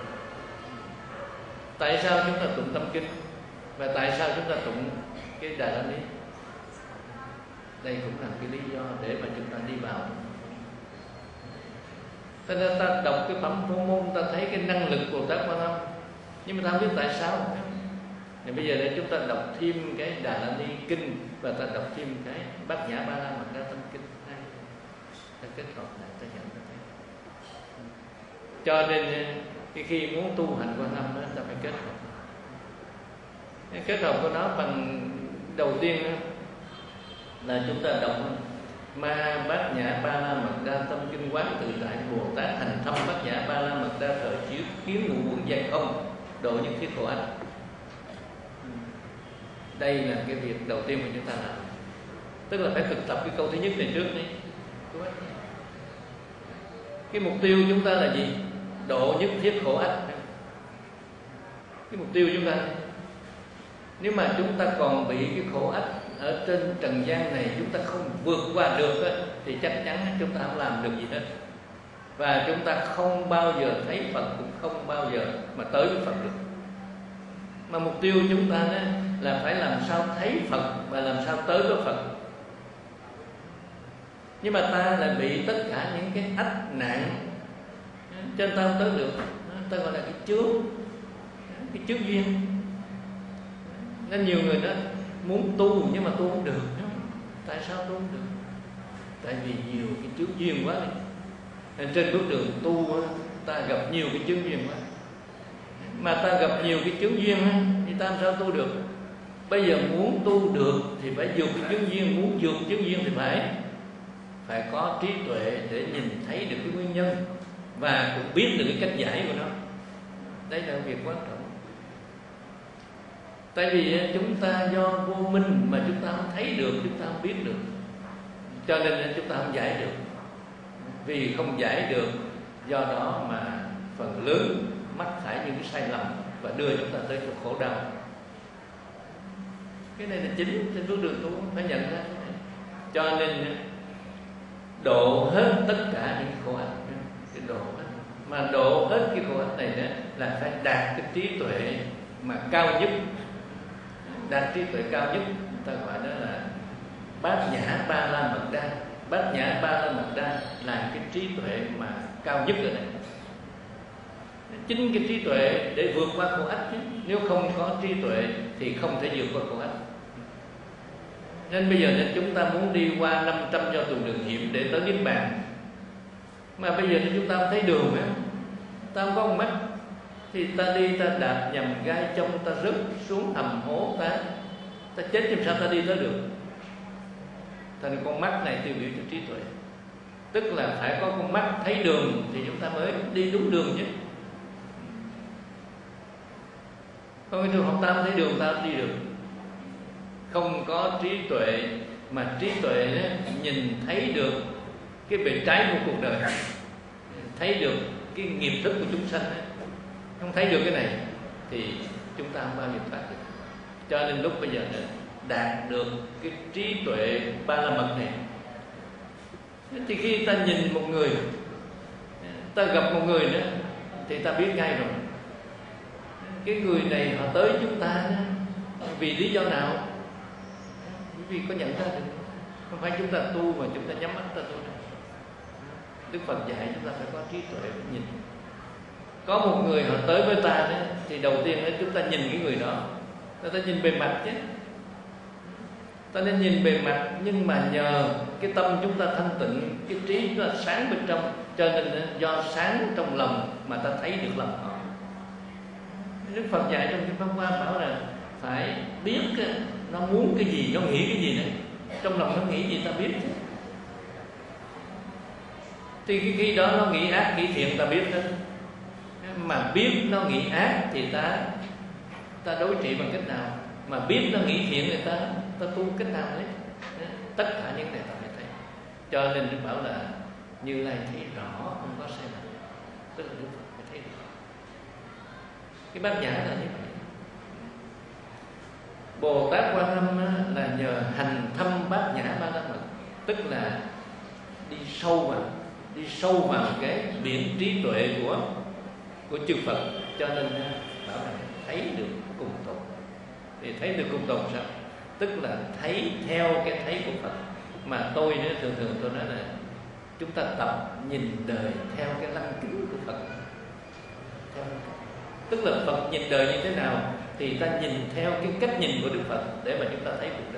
Tại sao chúng ta tụng tâm kinh và tại sao chúng ta tụng cái Đà La Ni? Đây cũng là cái lý do để mà chúng ta đi vào. Thế nên ta đọc cái phẩm Phổ Môn, ta thấy cái năng lực của Bồ Tát Quan Âm, nhưng mà ta không biết tại sao. Thì bây giờ để chúng ta đọc thêm cái Đà La Ni kinh và ta đọc thêm cái Bát Nhã Ba La Mật Đa Tâm Kinh, ta kết hợp lại ta nhận ra thấy. Cho nên cái khi muốn tu hành Quan Âm đó, ta phải kết hợp. Cái kết hợp của nó bằng đầu tiên đó, là chúng ta đọc Ma Bát Nhã Ba La Mật Đa Tâm Kinh Quán Tự Tại Bồ Tát hành thâm Bát Nhã Ba La Mật Đa Thời Chiếu kiến ngũ uẩn giai không độ nhất thiết khổ ách. Đây là cái việc đầu tiên mà chúng ta làm, tức là phải thực tập cái câu thứ nhất này trước đi. Cái mục tiêu chúng ta là gì? Độ nhất thiết khổ ách. Cái mục tiêu chúng ta, nếu mà chúng ta còn bị cái khổ ách ở trên trần gian này chúng ta không vượt qua được á, thì chắc chắn chúng ta không làm được gì hết. Và chúng ta không bao giờ thấy Phật, cũng không bao giờ mà tới với Phật được. Mà mục tiêu chúng ta đó là phải làm sao thấy Phật và làm sao tới với Phật. Nhưng mà ta lại bị tất cả những cái ách nạn, cho nên ta không tới được. Ta gọi là cái chướng, cái chướng duyên. Nên nhiều người đó muốn tu nhưng mà tu không được. Tại sao tu không được? Tại vì nhiều cái chướng duyên quá đi. Nên trên bước đường tu ta gặp nhiều cái chướng duyên quá. Mà ta gặp nhiều cái chướng duyên thì ta làm sao tu được? Bây giờ muốn tu được thì phải vượt cái chướng duyên. Muốn vượt chướng duyên thì phải Phải có trí tuệ để nhìn thấy được cái nguyên nhân và cũng biết được cái cách giải của nó. Đây là việc quan trọng. Tại vì chúng ta do vô minh mà chúng ta không thấy được, chúng ta không biết được, cho nên chúng ta không giải được. Vì không giải được, do đó mà phần lớn mắc phải những cái sai lầm và đưa chúng ta tới cái khổ đau. Cái này là chính trên bước đường tu phải nhận ra. Cho nên độ hết tất cả những khổ ách, cái độ hết. Mà độ hết cái khổ ách này đó là phải đạt cái trí tuệ mà cao nhất. Đạt trí tuệ cao nhất ta gọi đó là bát nhã ba la mật đa. Bát nhã ba la mật đa là cái trí tuệ mà cao nhất ở đây. Chính cái trí tuệ để vượt qua khổ ách chứ. Nếu không có trí tuệ thì không thể vượt qua khổ ách. Nên bây giờ nên chúng ta muốn đi qua năm trăm do tuần đường hiểm để tới Niết Bàn, mà bây giờ chúng ta không thấy đường nữa, ta không có con mắt, thì ta đi ta đạp nhầm gai trong, ta rớt xuống hầm hố, ta ta chết làm sao ta đi tới được? Thành con mắt này tiêu biểu cho trí tuệ. Tức là phải có con mắt thấy đường thì chúng ta mới đi đúng đường chứ. Còn cái trường hợp ta không thấy đường ta không đi được. Không có trí tuệ, mà trí tuệ đó, nhìn thấy được cái bề trái của cuộc đời, thấy được cái nghiệp thức của chúng sanh đó. Không thấy được cái này thì chúng ta không bao giờ thoát được. Cho nên lúc bây giờ này, đạt được cái trí tuệ ba la mật này, thì khi ta nhìn một người, ta gặp một người nữa, thì ta biết ngay rồi cái người này họ tới chúng ta vì lý do nào. Vì có nhận ra được. Không phải chúng ta tu mà chúng ta nhắm mắt ta tu. Đức Phật dạy chúng ta phải có trí tuệ để nhìn. Có một người họ tới với ta đó, thì đầu tiên đó, chúng ta nhìn cái người đó, ta ta nhìn bề mặt chứ. Ta nên nhìn bề mặt, nhưng mà nhờ cái tâm chúng ta thanh tịnh, cái trí chúng ta sáng bên trong, cho nên do sáng trong lòng mà ta thấy được lòng họ. Đức Phật dạy trong cái Pháp Hoa bảo là phải biết nó muốn cái gì, nó nghĩ cái gì nữa, trong lòng nó nghĩ gì ta biết. Thì khi đó nó nghĩ ác, nghĩ thiện ta biết hết. Mà biết nó nghĩ ác thì ta ta đối trị bằng cách nào? Mà biết nó nghĩ thiện thì ta ta tu cách nào đấy? Tất cả những này ta phải thấy. Cho nên Đức bảo là Như Lai thấy rõ, không có sai lầm. Tức là Đức Phật phải thấy rõ. Cái bát nhã là như vậy. Bồ Tát Quan Âm là nhờ hành thâm bát nhã ba la mật, tức là đi sâu vào, đi sâu vào cái biển trí tuệ của của chư Phật, cho nên bảo là thấy được cùng tột. Thì thấy được cùng tột sao? Tức là thấy theo cái thấy của Phật. Mà tôi nữa, thường thường tôi nói là chúng ta tập nhìn đời theo cái lăng kính của Phật. Theo, tức là Phật nhìn đời như thế nào thì ta nhìn theo cái cách nhìn của Đức Phật để mà chúng ta thấy cuộc đời.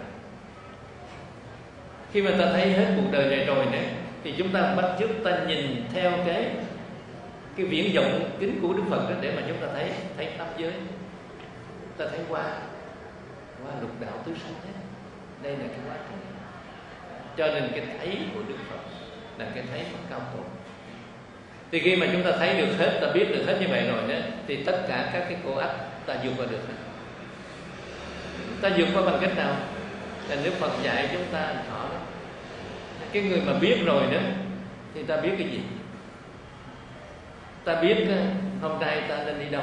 Khi mà ta thấy hết cuộc đời này rồi này, thì chúng ta bắt chước ta nhìn theo cái cái viễn vọng kính của Đức Phật đó, để mà chúng ta thấy thấy pháp giới, ta thấy qua qua lục đạo tứ sanh thế. Đây là cái quá trình. Cho nên cái thấy của Đức Phật là cái thấy Phật cao tột. Thì khi mà chúng ta thấy được hết, ta biết được hết như vậy rồi đó, thì tất cả các cái khổ ách ta vượt qua được. Ta vượt qua bằng cách nào? Là Đức Phật dạy chúng ta rõ đó. Cái người mà biết rồi đó thì ta biết cái gì? Ta biết hôm nay ta nên đi đâu,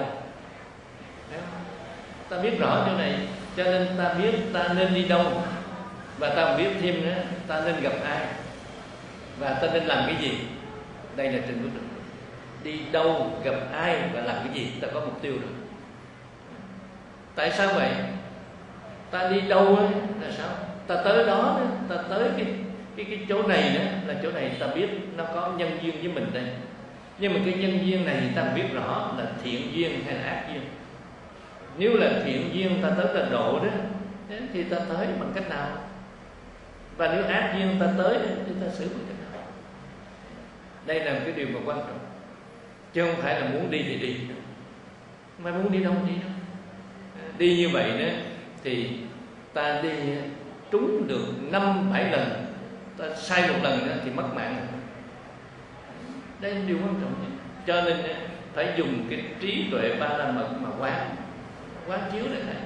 ta biết rõ chỗ này, cho nên ta biết ta nên đi đâu. Và ta biết thêm nữa, ta nên gặp ai và ta nên làm cái gì. Đây là trình quyết định. Đi đâu, gặp ai và làm cái gì, ta có mục tiêu rồi. Tại sao vậy? Ta đi đâu ấy, là sao? Ta tới đó, ta tới cái cái cái chỗ này nữa, là chỗ này ta biết nó có nhân duyên với mình đây. Nhưng mà cái nhân duyên này ta biết rõ là thiện duyên hay là ác duyên. Nếu là thiện duyên ta tới là độ đó, thì ta tới bằng cách nào? Và nếu ác duyên ta tới thì ta xử bằng cách nào? Đây là một cái điều mà quan trọng. Chứ không phải là muốn đi thì đi, mà muốn đi đâu đi đâu. Đi như vậy đó thì ta đi trúng được năm bảy lần, ta sai một lần nữa thì mất mạng. Đây là điều quan trọng nhất. Cho nên phải dùng cái trí tuệ ba la mật mà quán quán chiếu để thấy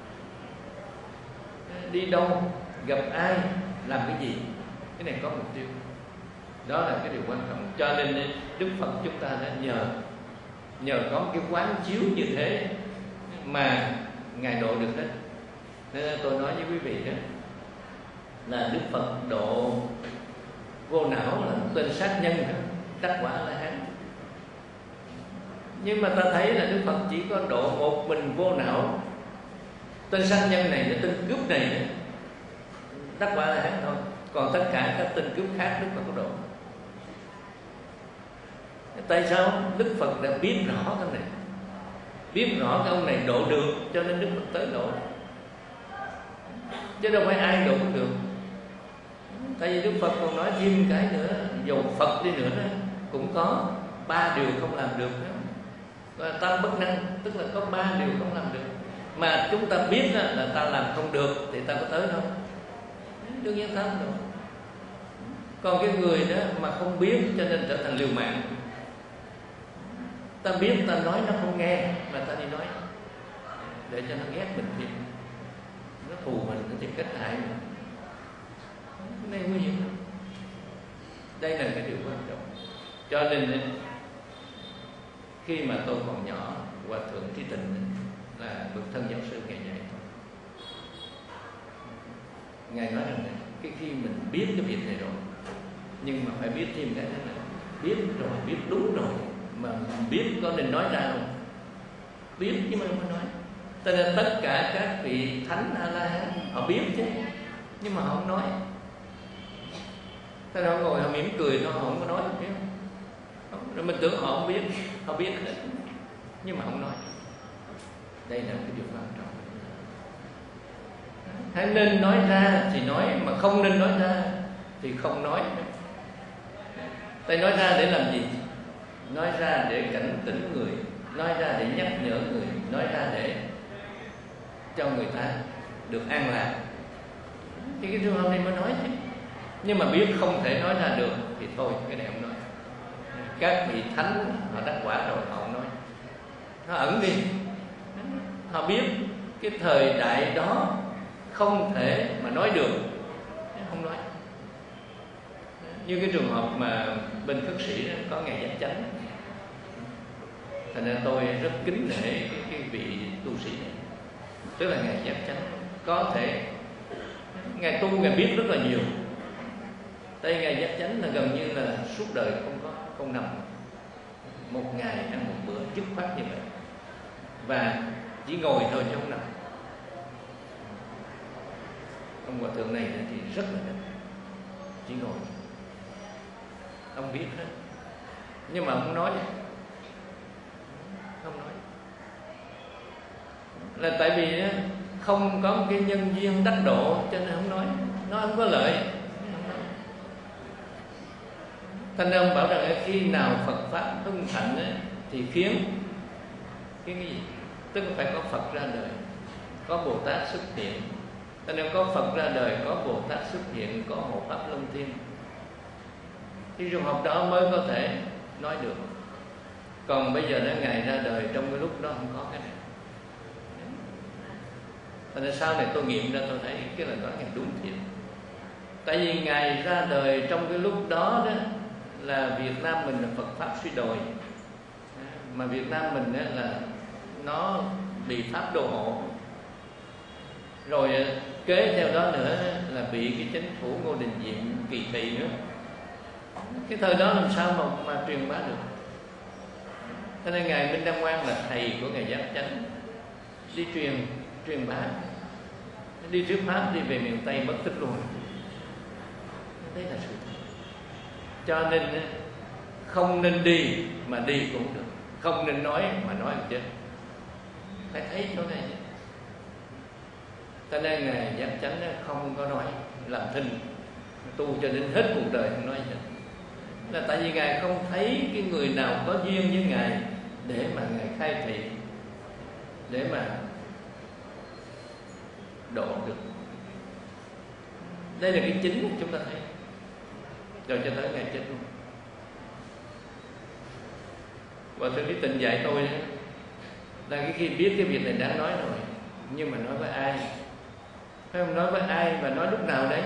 đi đâu, gặp ai, làm cái gì. Cái này có mục tiêu. Đó là cái điều quan trọng. Cho nên Đức Phật chúng ta đã nhờ Nhờ có một cái quán chiếu như thế mà Ngài độ được hết. Nên tôi nói với quý vị đó, là Đức Phật độ vô não là tên sát nhân đó, đắc quả La Hán. Nhưng mà ta thấy là Đức Phật chỉ có độ một mình vô não tên sát nhân này, là tên cướp này nữa, đắc quả La Hán thôi. Còn tất cả các tên cướp khác Đức Phật có độ. Tại sao? Đức Phật đã biết rõ cái này, biết rõ cái ông này độ được, cho nên Đức Phật tới độ. Chứ đâu phải ai độ cũng được. Tại vì Đức Phật còn nói thêm cái nữa, dù Phật đi nữa đó, cũng có ba điều không làm được đó. Tam bất năng, tức là có ba điều không làm được. Mà chúng ta biết đó, là ta làm không được thì ta có tới đâu? Đương nhiên ta không được. Còn cái người đó mà không biết cho nên trở thành liều mạng. Ta biết, ta nói nó không nghe mà ta đi nói để cho nó ghét mình thêm, nó thù mình, nó tìm cách hại mình. Cái này nguy hiểm lắm. Đây là cái điều quan trọng. Cho nên khi mà tôi còn nhỏ, Hòa Thượng Trí Tịnh là bậc thân giáo sư Ngài dạy tôi. Ngài nói rằng cái khi mình biết cái việc này rồi, nhưng mà phải biết thêm cái này, biết rồi, biết đúng rồi, mà mình biết có nên nói ra không? Biết chứ mà không nói. Cho nên tất cả các vị thánh A La Hán họ biết chứ, nhưng mà họ không nói. Thế họ ngồi họ mỉm cười thôi, họ không có nói được. Rồi mình tưởng họ không biết, họ biết hết, nhưng mà không nói. Đây là cái điều quan trọng. Hãy nên nói ra thì nói, mà không nên nói ra thì không nói. Tại nói ra để làm gì? Nói ra để cảnh tỉnh người, nói ra để nhắc nhở người, nói ra để cho người ta được an lạc. Thì cái trường hợp này mới nói chứ. Nhưng mà biết không thể nói ra được thì thôi, cái này không nói. Các vị thánh họ đắc quả rồi họ không nói, họ ẩn đi. Họ biết cái thời đại đó không thể mà nói được, không nói. Như cái trường hợp mà bên Khất Sĩ đó, có Ngài Giác Chánh. Thành ra tôi rất kính nể cái, cái vị tu sĩ này, tức là Ngài Giác Chánh. Có thể Ngài tu, Ngài biết rất là nhiều. Đây Ngài Giác Chánh là gần như là suốt đời không có không nằm một ngày ăn một bữa dứt khoát như vậy, và chỉ ngồi thôi chứ không nằm. Ông Hòa Thượng này thì rất là đẹp, chỉ ngồi, ông biết hết, nhưng mà không nói, không nói. Là tại vì không có một cái nhân duyên đắc độ cho nên không nói, nó không có lợi. Thành ra ông bảo rằng khi nào Phật pháp hưng thịnh ấy, thì khiến cái gì? Tức là phải có Phật ra đời, có Bồ Tát xuất hiện. Thành ra có Phật ra đời, có Bồ Tát xuất hiện, có Hộ Pháp Luân Thiên, thì trường hợp đó mới có thể nói được. Còn bây giờ nó Ngài ra đời trong cái lúc đó không có cái này. Cho nên sau này tôi nghiệm ra tôi thấy cái lời nói Ngài đúng thiệt. Tại vì Ngài ra đời trong cái lúc đó đó là Việt Nam mình là Phật Pháp suy đồi, mà Việt Nam mình đó là nó bị Pháp đô hộ. Rồi kế theo đó nữa là bị cái chính phủ Ngô Đình Diệm kỳ thị nữa. Cái thời đó làm sao mà, mà truyền bá được. Cho nên Ngài Minh Đăng Quang là thầy của Ngài Giác Chánh, đi truyền truyền bá, đi trước Pháp, đi về miền Tây mất tích luôn. Đấy là sự thật. Cho nên không nên đi mà đi cũng được, không nên nói mà nói cũng chết. Phải thấy chỗ này. Cho nên Ngài Giác Chánh không có nói, làm thinh, tu cho đến hết cuộc đời không nói gì. Là tại vì Ngài không thấy cái người nào có duyên với Ngài để mà Ngài khai thị, để mà độ được. Đây là cái chính chúng ta thấy. Rồi cho tới Ngày chết luôn. Và Thượng Lý Tịnh dạy tôi đó, là cái khi biết cái việc này đáng nói rồi, nhưng mà nói với ai? Phải không? Nói với ai và nói lúc nào đấy?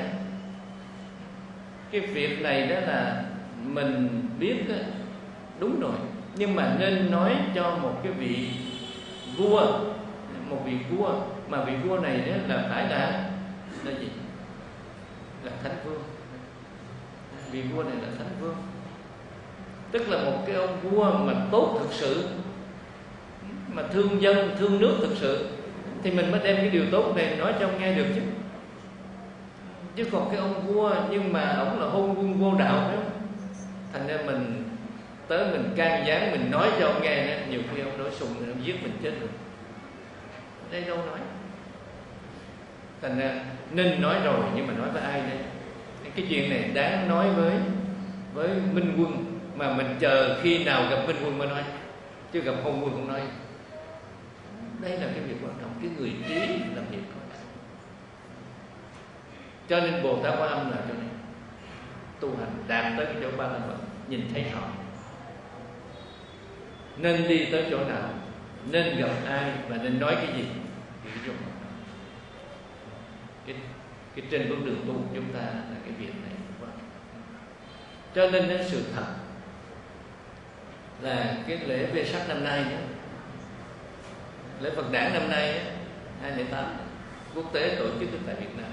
Cái việc này đó là mình biết đó, đúng rồi, nhưng mà nên nói cho một cái vị vua, một vị vua, mà vị vua này đó là phải là là gì? Là Thánh Vương. Vị vua này là Thánh Vương, tức là một cái ông vua mà tốt thực sự, mà thương dân, thương nước thực sự, thì mình mới đem cái điều tốt này nói cho ông nghe được chứ. Chứ còn cái ông vua nhưng mà ông là hôn quân vô đạo, phải không? Thành ra mình tới mình can gián, mình nói cho ông nghe đó, nhiều khi ông nói sùng, ông giết mình chết rồi. Đây đâu nói. Thành ra nên nói rồi, nhưng mà nói với ai đây? Cái chuyện này đáng nói với với Minh Quân, mà mình chờ khi nào gặp Minh Quân mới nói, chứ gặp hôn quân không nói. Đây là cái việc quan trọng, cái người trí làm việc. Cho nên Bồ Tát Quan Âm là cho nên tu hành đạt tới cái chỗ ba la mật, nhìn thấy họ, nên đi tới chỗ nào, nên gặp ai và nên nói cái gì. Cái, cái, cái trên bước đường tu của chúng ta là cái việc này. Cho nên đến sự thật là cái lễ Vesak năm nay đó, lễ Phật đản năm nay đó, hai không không tám quốc tế tổ chức tại Việt Nam.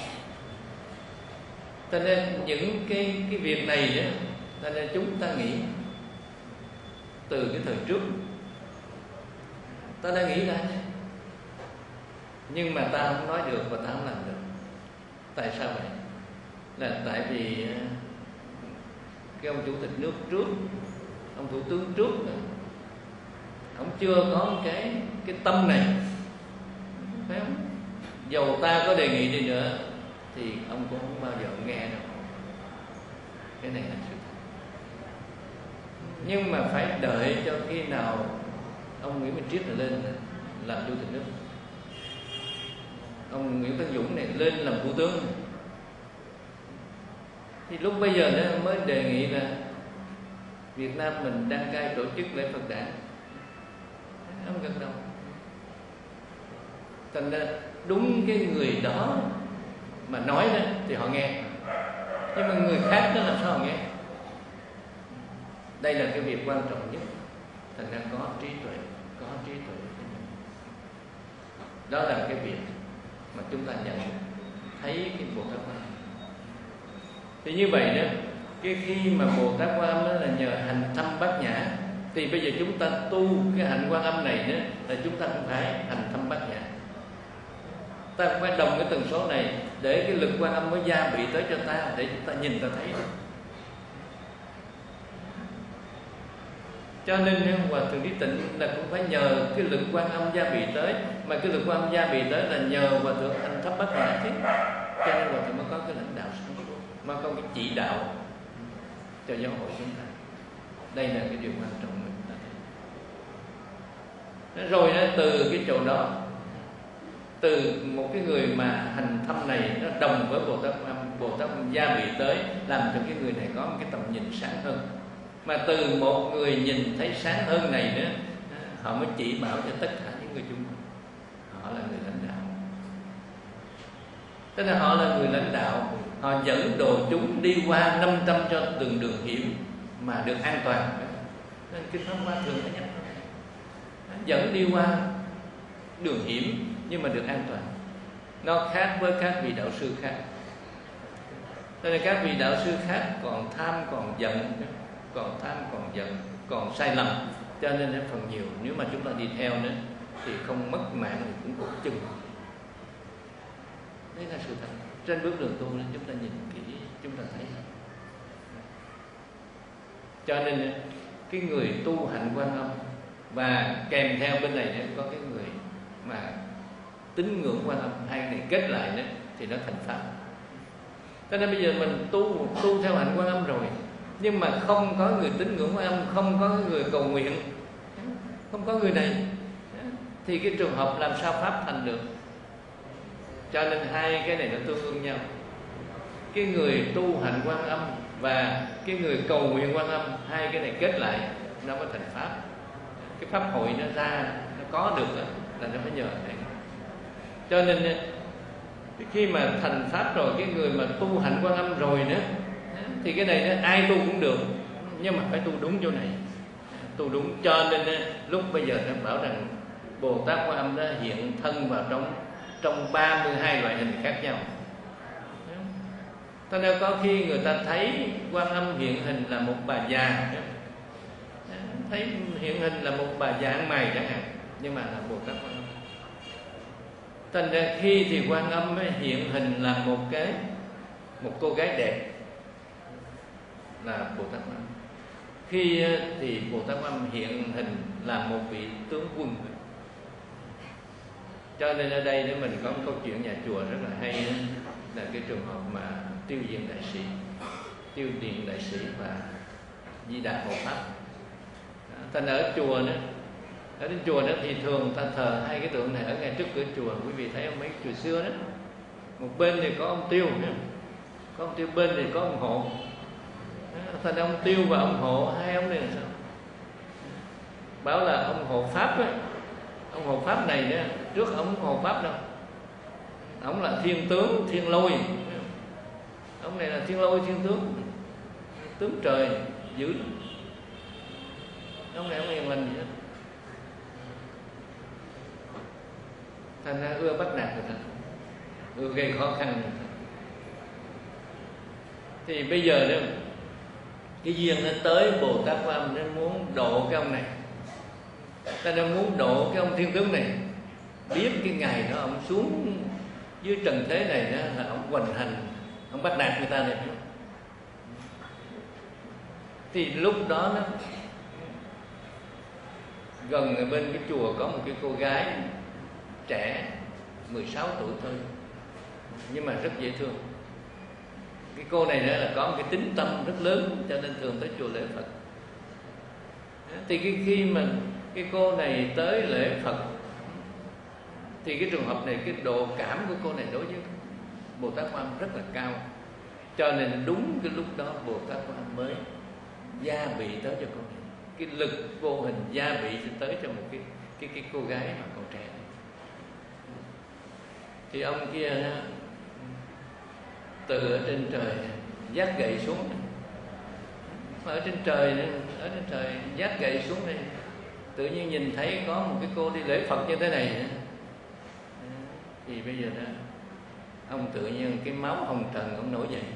Cho nên những cái cái việc này đó, cho nên chúng ta nghĩ từ cái thời trước ta đã nghĩ ra, nhưng mà ta không nói được và ta không làm được. Tại sao vậy? Là tại vì cái ông chủ tịch nước trước, ông thủ tướng trước, ông chưa có cái cái tâm này, phải không? Dầu ta có đề nghị đi nữa thì ông cũng không bao giờ nghe đâu. Cái này là sự thật. Nhưng mà phải đợi cho khi nào ông Nguyễn Minh Triết này lên làm chủ tịch nước, ông Nguyễn Tấn Dũng này lên làm thủ tướng, thì lúc bây giờ nó mới đề nghị là Việt Nam mình đăng cai tổ chức lễ Phật đản. Ông gật đầu. Thành ra đúng cái người đó mà nói đó thì họ nghe, nhưng mà người khác đó làm sao họ nghe? Đây là cái việc quan trọng nhất. Thành ra có trí tuệ, có trí tuệ. Đó là cái việc mà chúng ta nhận thấy cái Bồ Tát Quan Âm. Thì như vậy đó, cái khi mà Bồ Tát Quan Âm đó là nhờ hành thăm Bát Nhã, thì bây giờ chúng ta tu cái hạnh Quan Âm này đó là chúng ta cũng phải hành thăm Bát Nhã. Ta cũng phải đồng cái tần số này để cái lực Quan Âm mới gia bị tới cho ta, để chúng ta nhìn ta thấy được. Cho nên Hòa Thượng Lý Tịnh là cũng phải nhờ cái lực Quan Âm gia bị tới, mà cái lực Quan Âm gia bị tới là nhờ Hòa Thượng hành thắp Bát Nhã chứ. Cho nên Hòa Thượng mới có cái lãnh đạo sáng suốt, mới có cái chỉ đạo cho giáo hội chúng ta. Đây là cái điều quan trọng mình ta thấy. Rồi đó, từ cái chỗ đó, từ một cái người mà hành thăm này nó đồng với Bồ Tát Quan Âm, Bồ Tát Quan Âm gia bị tới, làm cho cái người này có một cái tầm nhìn sáng hơn. Mà từ một người nhìn thấy sáng hơn này nữa, họ mới chỉ bảo cho tất cả những người chung quanh. Họ là người lãnh đạo. Tức là họ là người lãnh đạo, họ dẫn đồ chúng đi qua năm trăm cho từng đường hiểm mà được an toàn. Nên Kinh Pháp Hoa thường đã nhắc dẫn đi qua đường hiểm nhưng mà được an toàn. Nó khác với các vị đạo sư khác. Cho nên các vị đạo sư khác còn tham còn giận, còn tham còn giận, còn sai lầm, cho nên nó phần nhiều. Nếu mà chúng ta đi theo nữa thì không mất mạng thì cũng cột chừng. Đấy là sự thật. Trên bước đường tu nên chúng ta nhìn kỹ, chúng ta thấy. Cho nên cái người tu hạnh Quan Âm và kèm theo bên này nữa có cái người mà tín ngưỡng Quan Âm, hai này kết lại nữa thì nó thành pháp. Cho nên bây giờ mình tu tu theo hạnh Quan Âm rồi, nhưng mà không có người tín ngưỡng Quan Âm, không có người cầu nguyện, không có người này, thì cái trường hợp làm sao pháp thành được? Cho nên hai cái này nó tương ứng nhau. Cái người tu hạnh Quan Âm và cái người cầu nguyện Quan Âm, hai cái này kết lại nó mới thành pháp. Cái pháp hội nó ra, nó có được đó, là nó phải nhờ này. Cho nên khi mà thành pháp rồi, cái người mà tu hạnh Quan Âm rồi nữa, thì cái này nó ai tu cũng được, nhưng mà phải tu đúng chỗ này, tu đúng. Cho nên lúc bây giờ nó bảo rằng Bồ Tát Quan Âm đã hiện thân vào trong trong ba mươi hai loại hình khác nhau. Cho nên có khi người ta thấy Quan Âm hiện hình là một bà già, thấy hiện hình là một bà già ăn mày chẳng hạn, nhưng mà là Bồ Tát Quan Âm. Thành ra khi thì Quan Âm hiện hình là một cái một cô gái đẹp là Bồ Tát Quan Âm. Khi thì Bồ Tát Quan Âm hiện hình là một vị tướng quân. Cho nên ở đây nếu mình có một câu chuyện nhà chùa rất là hay đó, là cái trường hợp mà Tiêu Diện Đại Sĩ, Tiêu Điện Đại Sĩ và Di Đà Hộ Pháp. Thành ở chùa nữa, ở đến chùa đó thì thường ta thờ hai cái tượng này ở ngay trước cửa chùa. Quý vị thấy không, mấy chùa xưa đó, một bên thì có ông Tiêu, có ông Tiêu, bên thì có ông Hộ. Thành ông Tiêu và ông Hộ, hai ông này là sao? Bảo là ông Hộ Pháp á, ông Hộ Pháp này đó, trước ông Hộ Pháp đâu, ông là thiên tướng, thiên lôi. Ông này là thiên lôi, thiên tướng, tướng trời dữ lắm. Ông này không hiền lành gì hết. Thành ra ưa bắt nạt người ta, ưa gây khó khăn người ta. Thì bây giờ đó, cái duyên nó tới Bồ Tát Quan Âm, nó muốn độ cái ông này, ta đang muốn độ cái ông thiên tướng này. Biết cái ngày đó ông xuống dưới trần thế này đó là ông hoành hành, ông bắt nạt người ta này. Thì lúc đó nó gần ở bên cái chùa có một cái cô gái trẻ mười sáu tuổi thôi, nhưng mà rất dễ thương. Cái cô này nữa là có một cái tính tâm rất lớn, cho nên thường tới chùa lễ Phật. Thì cái khi mà cái cô này tới lễ Phật thì cái trường hợp này, cái độ cảm của cô này đối với Bồ Tát Quan Âm rất là cao. Cho nên đúng cái lúc đó Bồ Tát Quan Âm mới gia bị tới cho cô này. Cái lực vô hình gia bị tới cho một cái cái cái cô gái mà còn trẻ này. Thì ông kia từ ở trên trời vác gậy xuống, ở trên trời ở trên trời vác gậy xuống đây, tự nhiên nhìn thấy có một cái cô đi lễ Phật như thế này. Thì bây giờ đó ông tự nhiên cái máu hồng trần ông nổi dậy.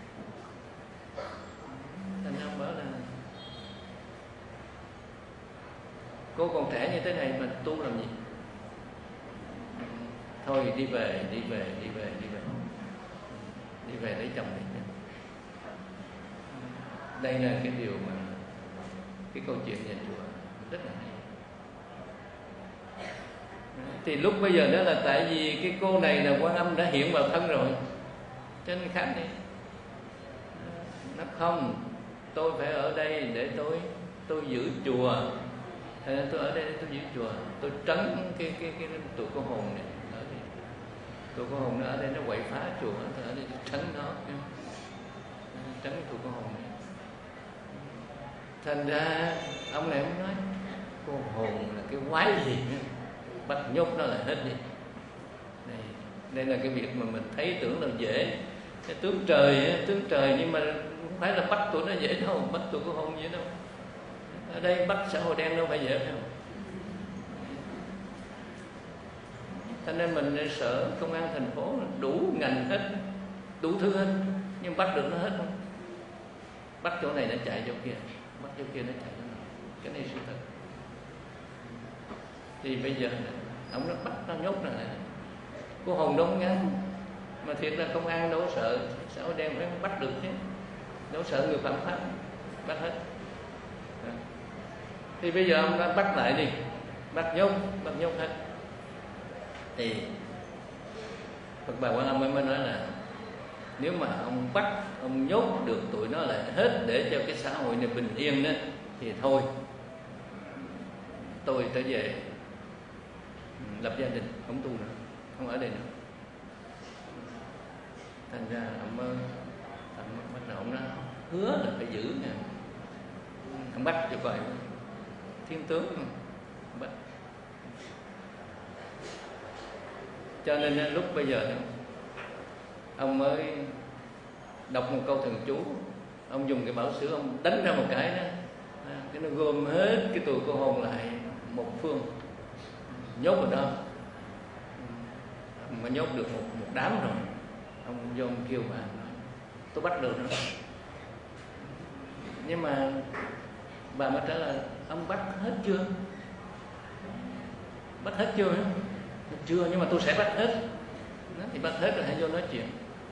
Thành ông bảo là cô còn trẻ như thế này mà tu làm gì? Thôi đi về, đi về, đi về, đi về, đi về lấy chồng đi. Đây là cái điều mà cái câu chuyện nhà chùa rất là hay. Thì lúc bây giờ đó là tại vì cái cô này là Quan Âm đã hiện vào thân rồi, cho nên khác đi. Nó không, tôi phải ở đây để tôi tôi giữ chùa. Thế nên tôi ở đây để tôi giữ chùa, tôi trấn cái cái cái, cái tụi cô hồn này ở đây. Tụi cô hồn nó ở đây nó quậy phá chùa, tôi ở đây tôi trấn nó, trấn tụi cô hồn này. Thành ra ông này ông nói cô hồn là cái quái gì, bắt nhốt nó là hết đi. Đây, Đây là cái việc mà mình thấy tưởng là dễ, cái tướng trời, tướng trời, nhưng mà không phải là bắt tụi nó dễ đâu, bắt tụi cô không dễ đâu. Ở đây bắt xã hội đen đâu phải dễ đâu. Cho nên mình sở công an thành phố đủ ngành hết, đủ thứ hết, nhưng bắt được nó hết không? Bắt chỗ này nó chạy chỗ kia, bắt chỗ kia nó chạy chỗ này. Cái này sự thật. Thì bây giờ ông nó bắt nó nhốt lại. Cô Hồng đâu ngắn, mà thiệt là công an đâu sợ xã hội đen phải bắt được chứ, đâu sợ người phạm pháp, bắt hết. Đó. Thì bây giờ ông đã bắt lại đi, bắt nhốt, bắt nhốt hết. Thì Phật Bà Quan Âm mới nói là nếu mà ông bắt, ông nhốt được tụi nó lại hết để cho cái xã hội này bình yên đó, thì thôi, tôi trở về lập gia đình, không tu nữa, không ở đây nữa. Thành ra ông mới bắt đầu ông nó hứa là phải giữ nè, ông bắt cho coi thiên tướng bắt. Cho nên lúc bây giờ ông mới đọc một câu thần chú, ông dùng cái bảo sứ ông đánh ra một cái đó, cái nó gom hết cái tụi cô hồn lại một phương, nhốt ở đó. Mà nhốt được một, một đám rồi, ông vô ông kêu bà nói tôi bắt được rồi. Nhưng mà bà mới trả lời ông bắt hết chưa? Bắt hết chưa? Chưa, nhưng mà tôi sẽ bắt hết. Đó, thì bắt hết rồi hãy vô nói chuyện.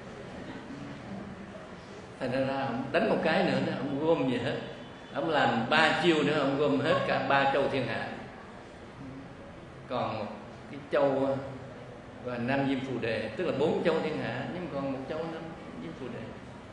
Thành ra, ra ông đánh một cái nữa đó, ông gom gì hết. Ông làm ba chiêu nữa, ông gom hết cả ba châu thiên hạ. Còn một cái châu và Nam Diêm Phù Đề, tức là bốn châu thiên hạ, nhưng còn một châu Nam Diêm Phù Đề.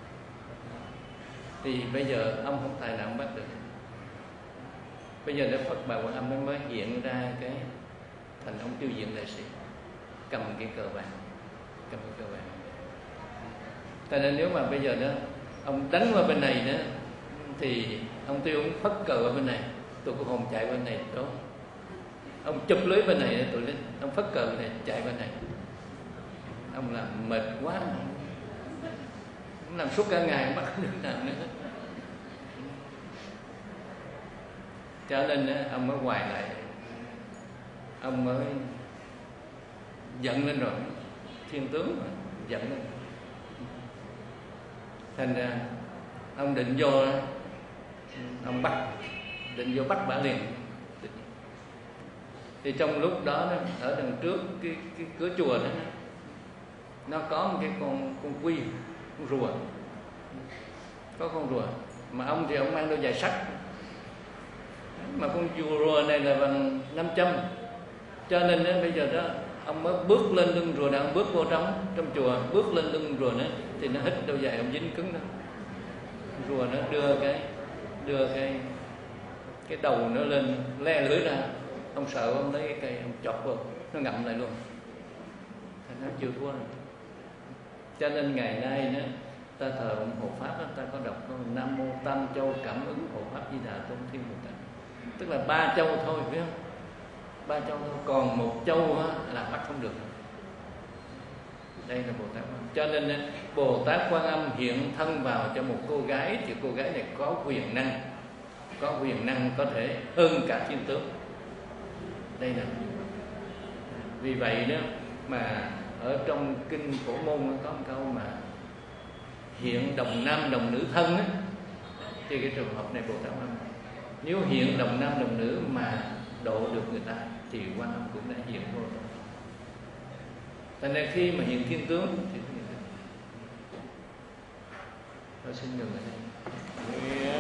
Thì bây giờ ông không tài nào ông bắt được. Bây giờ Đức Phật Bà Quan Âm mới hiện ra cái thành ông Tiêu Diện đại sĩ, cầm cái cờ vàng, cầm cái cờ vàng. Cho nên nếu mà bây giờ đó ông đánh qua bên này nữa, thì ông Tiêu ông phất cờ qua bên này, tụi cô hồn chạy bên này đó. Ông chụp lưới bên này, tụi lính ông phất cờ bên này chạy bên này. Ông làm mệt quá, ông làm suốt cả ngày bắt không được làm nữa. Cho nên ông mới hoài lại, ông mới giận lên rồi, thiên tướng rồi, giận lên. Thành ra ông định vô, ông bắt, định vô bắt bả liền. Thì trong lúc đó, ở đằng trước cái, cái cửa chùa đó, nó có một cái con con quy, con rùa, có con rùa, mà ông thì ông mang đôi giày sắt, mà con rùa này là bằng năm trăm. Cho nên đến bây giờ đó ông mới bước lên lưng rùa đó, ông bước vô trong trong chùa, bước lên lưng rùa đó thì nó hít đôi giày ông dính cứng đó. Rùa nó đưa cái đưa cái cái đầu nó lên le lưỡi ra, ông sợ ông lấy cái cây ông chọc vô, nó ngậm lại luôn. Thành nó chịu thua rồi. Cho nên ngày nay đó, ta thờ ông hộ pháp đó, ta có đọc Nam Mô Tam Châu Cảm Ứng Hộ Pháp Di Đà Tôn Thiên Bồ Tát, tức là ba châu thôi, biết không? Ba châu thôi, còn một châu là bắt không được. Đây là Bồ Tát. Cho nên Bồ Tát Quan Âm hiện thân vào cho một cô gái, thì cô gái này có quyền năng, có quyền năng có thể hơn cả thiên tướng. Đây là vì vậy đó mà ở trong kinh Phổ Môn có một câu mà hiện đồng nam đồng nữ thân á, thì cái trường hợp này Bồ Tát Quan Âm nếu hiện đồng nam đồng nữ mà độ được người ta thì Quan Âm cũng đã hiện vô rồi. Thành ra khi mà hiện thiên tướng thì tôi xin ngừng ở đây.